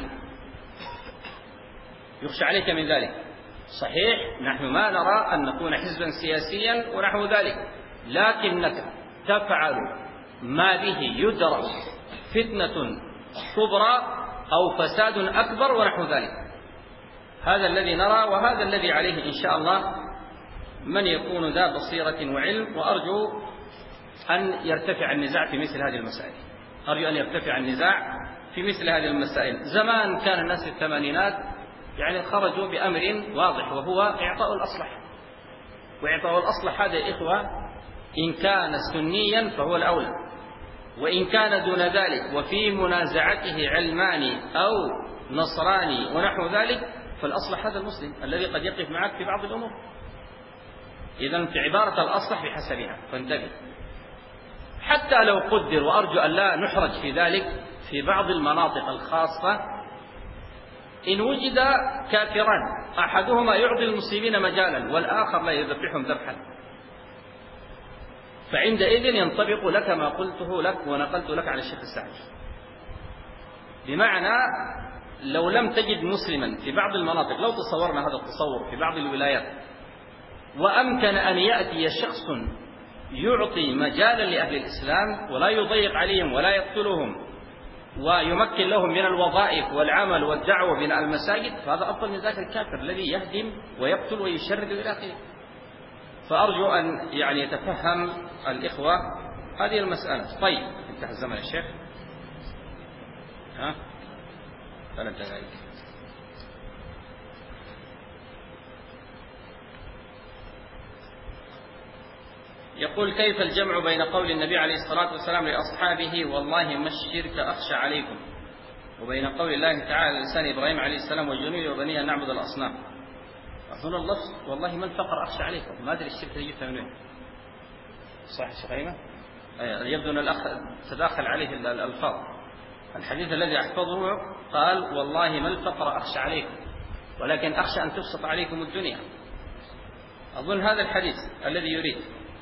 يخشى عليك من ذلك. صحيح نحن ما نرى أن نكون حزبا سياسيا ونحو ذلك، لكنك تفعل ما به يدرى فتنة كبرى أو فساد أكبر ونحو ذلك. هذا الذي نرى وهذا الذي عليه إن شاء الله من يكون ذا بصيرة وعلم، وأرجو أن يرتفع النزاع في مثل هذه المسائل، أرجو أن يرتفع النزاع في مثل هذه المسائل. زمان كان الناس في الثمانينات يعني خرجوا بأمر واضح وهو إعطاء الأصلح، وإعطاء الأصلح هذا يا إخوة إن كان سنيا فهو الأولى، وإن كان دون ذلك وفي منازعته علماني أو نصراني ونحو ذلك فالأصلح هذا المسلم الذي قد يقف معك في بعض الأمور. إذن في عبارة الأصلح بحسبها فانتبه. حتى لو قدر، وأرجو أن لا نحرج في ذلك، في بعض المناطق الخاصة إن وجد كافران أحدهما يعطي المسلمين مجالا والآخر لا يذبحهم ذبحا، فعندئذ ينطبق لك ما قلته لك ونقلت لك عن الشيخ السعدي، بمعنى لو لم تجد مسلما في بعض المناطق، لو تصورنا هذا التصور في بعض الولايات وأمكن أن يأتي شخص يعطي مجالا لأهل الإسلام ولا يضيق عليهم ولا يقتلهم ويمكن لهم من الوظائف والعمل والدعوة بناء المساجد، فهذا أفضل من ذاك الكافر الذي يهدم ويقتل ويشرد إلى آخره. فأرجو أن يعني يتفهم الإخوة هذه المسألة. طيب انتهى الزمن يا شيخ، ها ثلاث دقائق. يقول كيف الجمع بين قول النبي عليه الصلاة والسلام لأصحابه والله ما الشرك أخشى عليكم، وبين قول الله تعالى لسان إبراهيم عليه السلام وجنوبي وبني أن نعبد الأصنام؟ أظن اللفظ والله ما الفقر أخشى عليكم، ما أدري الشرك اللي جبتها من وين. صح يا شيخ أيمن؟ يبدو أن الأخ تداخل عليه الألفاظ. الحديث الذي أحفظه قال والله ما الفقر أخشى عليكم ولكن أخشى أن تبسط عليكم الدنيا. أظن هذا الحديث الذي يريد،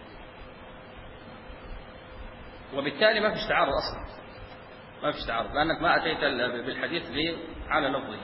وبالتالي ما فيش تعارض أصلا، ما فيش تعارض لأنك ما أتيت بالحديث لي على لفظه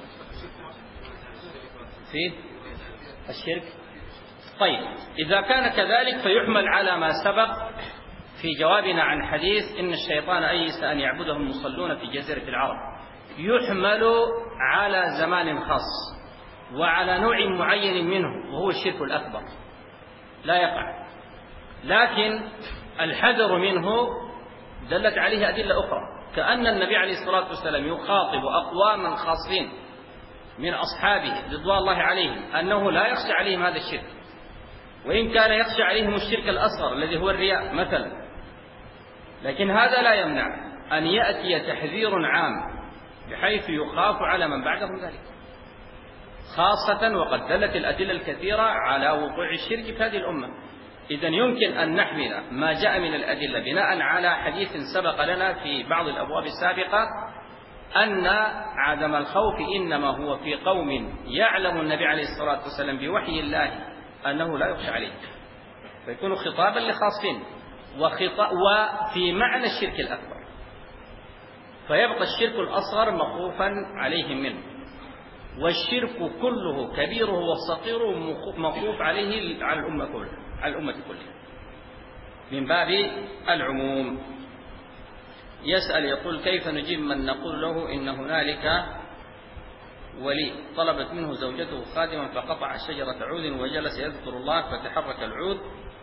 في الشرك. طيب إذا كان كذلك فيحمل على ما سبق في جوابنا عن حديث إن الشيطان أيس أن يعبده المصلون في جزيرة العرب، يحمل على زمان خاص وعلى نوع معين منه وهو الشرك الأكبر لا يقع. لكن الحذر منه دلت عليه أدلة أخرى، كأن النبي عليه الصلاة والسلام يخاطب أقواما خاصين من أصحابه رضوان الله عليهم أنه لا يخشى عليهم هذا الشرك، وإن كان يخشى عليهم الشرك الأصغر الذي هو الرياء مثلا، لكن هذا لا يمنع أن يأتي تحذير عام بحيث يخاف على من بعدهم ذلك، خاصة وقد دلت الأدلة الكثيرة على وقوع الشرك في هذه الأمة. إذن يمكن أن نحمل ما جاء من الأدلة بناء على حديث سبق لنا في بعض الأبواب السابقة أن عدم الخوف إنما هو في قوم يعلم النبي عليه الصلاة والسلام بوحي الله أنه لا يخشى عليه، فيكون خطابا لخاصين وفي معنى الشرك الأكبر، فيبقى الشرك الأصغر مخوفا عليهم منه، والشرك كله كبيره وصغيره مخوف عليه على الأمة كلها على الأمة كلها من باب العموم. يسأل يقول: كيف نجيب من نقول له إن هنالك ولي طلبت منه زوجته خادما فقطع شجرة عود وجلس يذكر الله فتحرك العود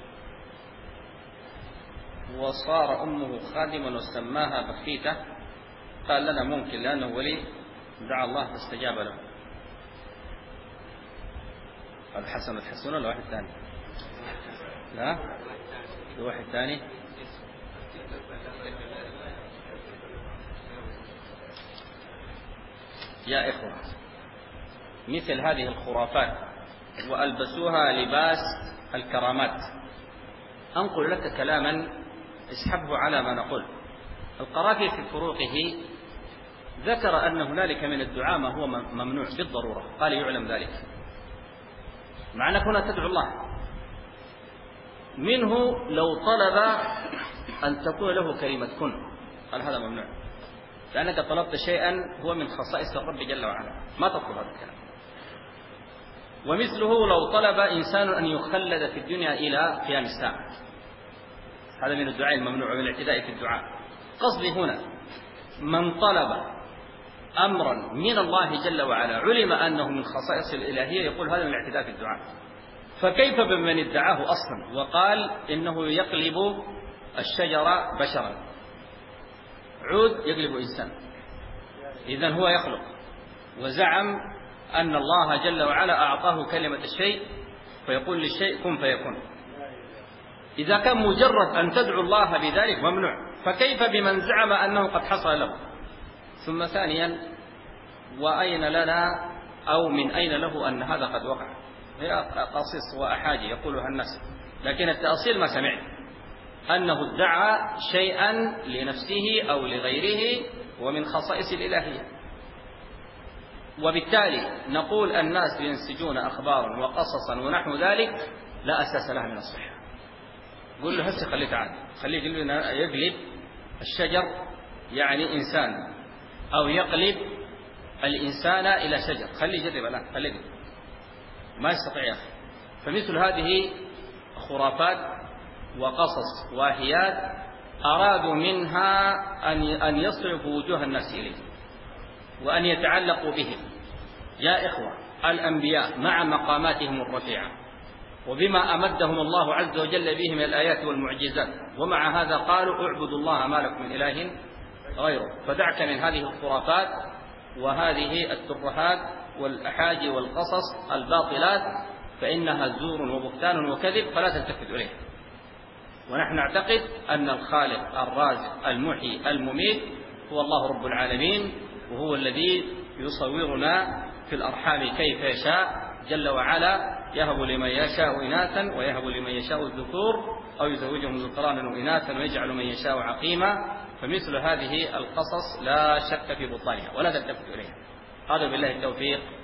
وصار أمه خادما وسماها بخيتة؟ قال لنا ممكن لأنه ولي دعا الله فاستجاب له. هذا حسن الحسن ولا واحد ثاني؟ لا واحد ثاني. يا إخوة، مثل هذه الخرافات وألبسوها لباس الكرامات. أنقل لك كلاما اسحبه على ما نقول. القرافي في فروقه ذكر أن هنالك من الدعاء ما هو ممنوع بالضرورة، قال يعلم ذلك، معنى هنا تدعو الله منه لو طلب أن تقول له كلمة كن، قال هذا ممنوع لأنك طلبت شيئا هو من خصائص الرب جل وعلا، ما تطلب هذا الكلام. ومثله لو طلب إنسان أن يخلد في الدنيا إلى قيام الساعة، هذا من الدعاء الممنوع ومن الاعتداء في الدعاء. قصدي هنا من طلب أمرا من الله جل وعلا علم أنه من خصائص الإلهية يقول هذا من الاعتداء في الدعاء، فكيف بمن ادعاه أصلا وقال إنه يقلب الشجرة بشرا، عود يقلب إنسان، إذن هو يخلق، وزعم أن الله جل وعلا أعطاه كلمة الشيء فيقول للشيء كن فيكون. إذا كان مجرد أن تدعو الله بذلك ممنوع، فكيف بمن زعم أنه قد حصل له؟ ثم ثانيا، وأين لنا أو من أين له أن هذا قد وقع؟ هي قصص وأحاجي يقولها الناس، لكن التأصيل ما سمعت أنه ادعى شيئا لنفسه أو لغيره ومن خصائص الإلهية. وبالتالي نقول الناس ينسجون أخبارا وقصصا ونحو ذلك لا أساس لها من الصحة. قل له هسه خليه تعال خليه يقلب الشجر يعني إنسان، أو يقلب الإنسان إلى شجر، خليه يجرب الآن، خليه يجرب. ما يستطيع يا أخي. فمثل هذه خرافات وقصص واهيات أرادوا منها أن يصرفوا وجوه الناس إليه وأن يتعلقوا بهم. يا إخوة، الأنبياء مع مقاماتهم الرفيعة وبما أمدهم الله عز وجل به من الآيات والمعجزات، ومع هذا قالوا اعبدوا الله ما لكم من إله غيره. فدعك من هذه الخرافات وهذه الترهات والأحاجي والقصص الباطلات، فإنها زور وبهتان وكذب، فلا تلتفت إليه. ونحن نعتقد أن الخالق الرازق المحيي المميت هو الله رب العالمين، وهو الذي يصورنا في الأرحام كيف يشاء جل وعلا، يهب لمن يشاء إناثا ويهب لمن يشاء الذكور أو يزوجهم ذكرانا وإناثا ويجعل من يشاء عقيما. فمثل هذه القصص لا شك في بطلانها ولا تلتفت إليها. هذا بالله التوفيق.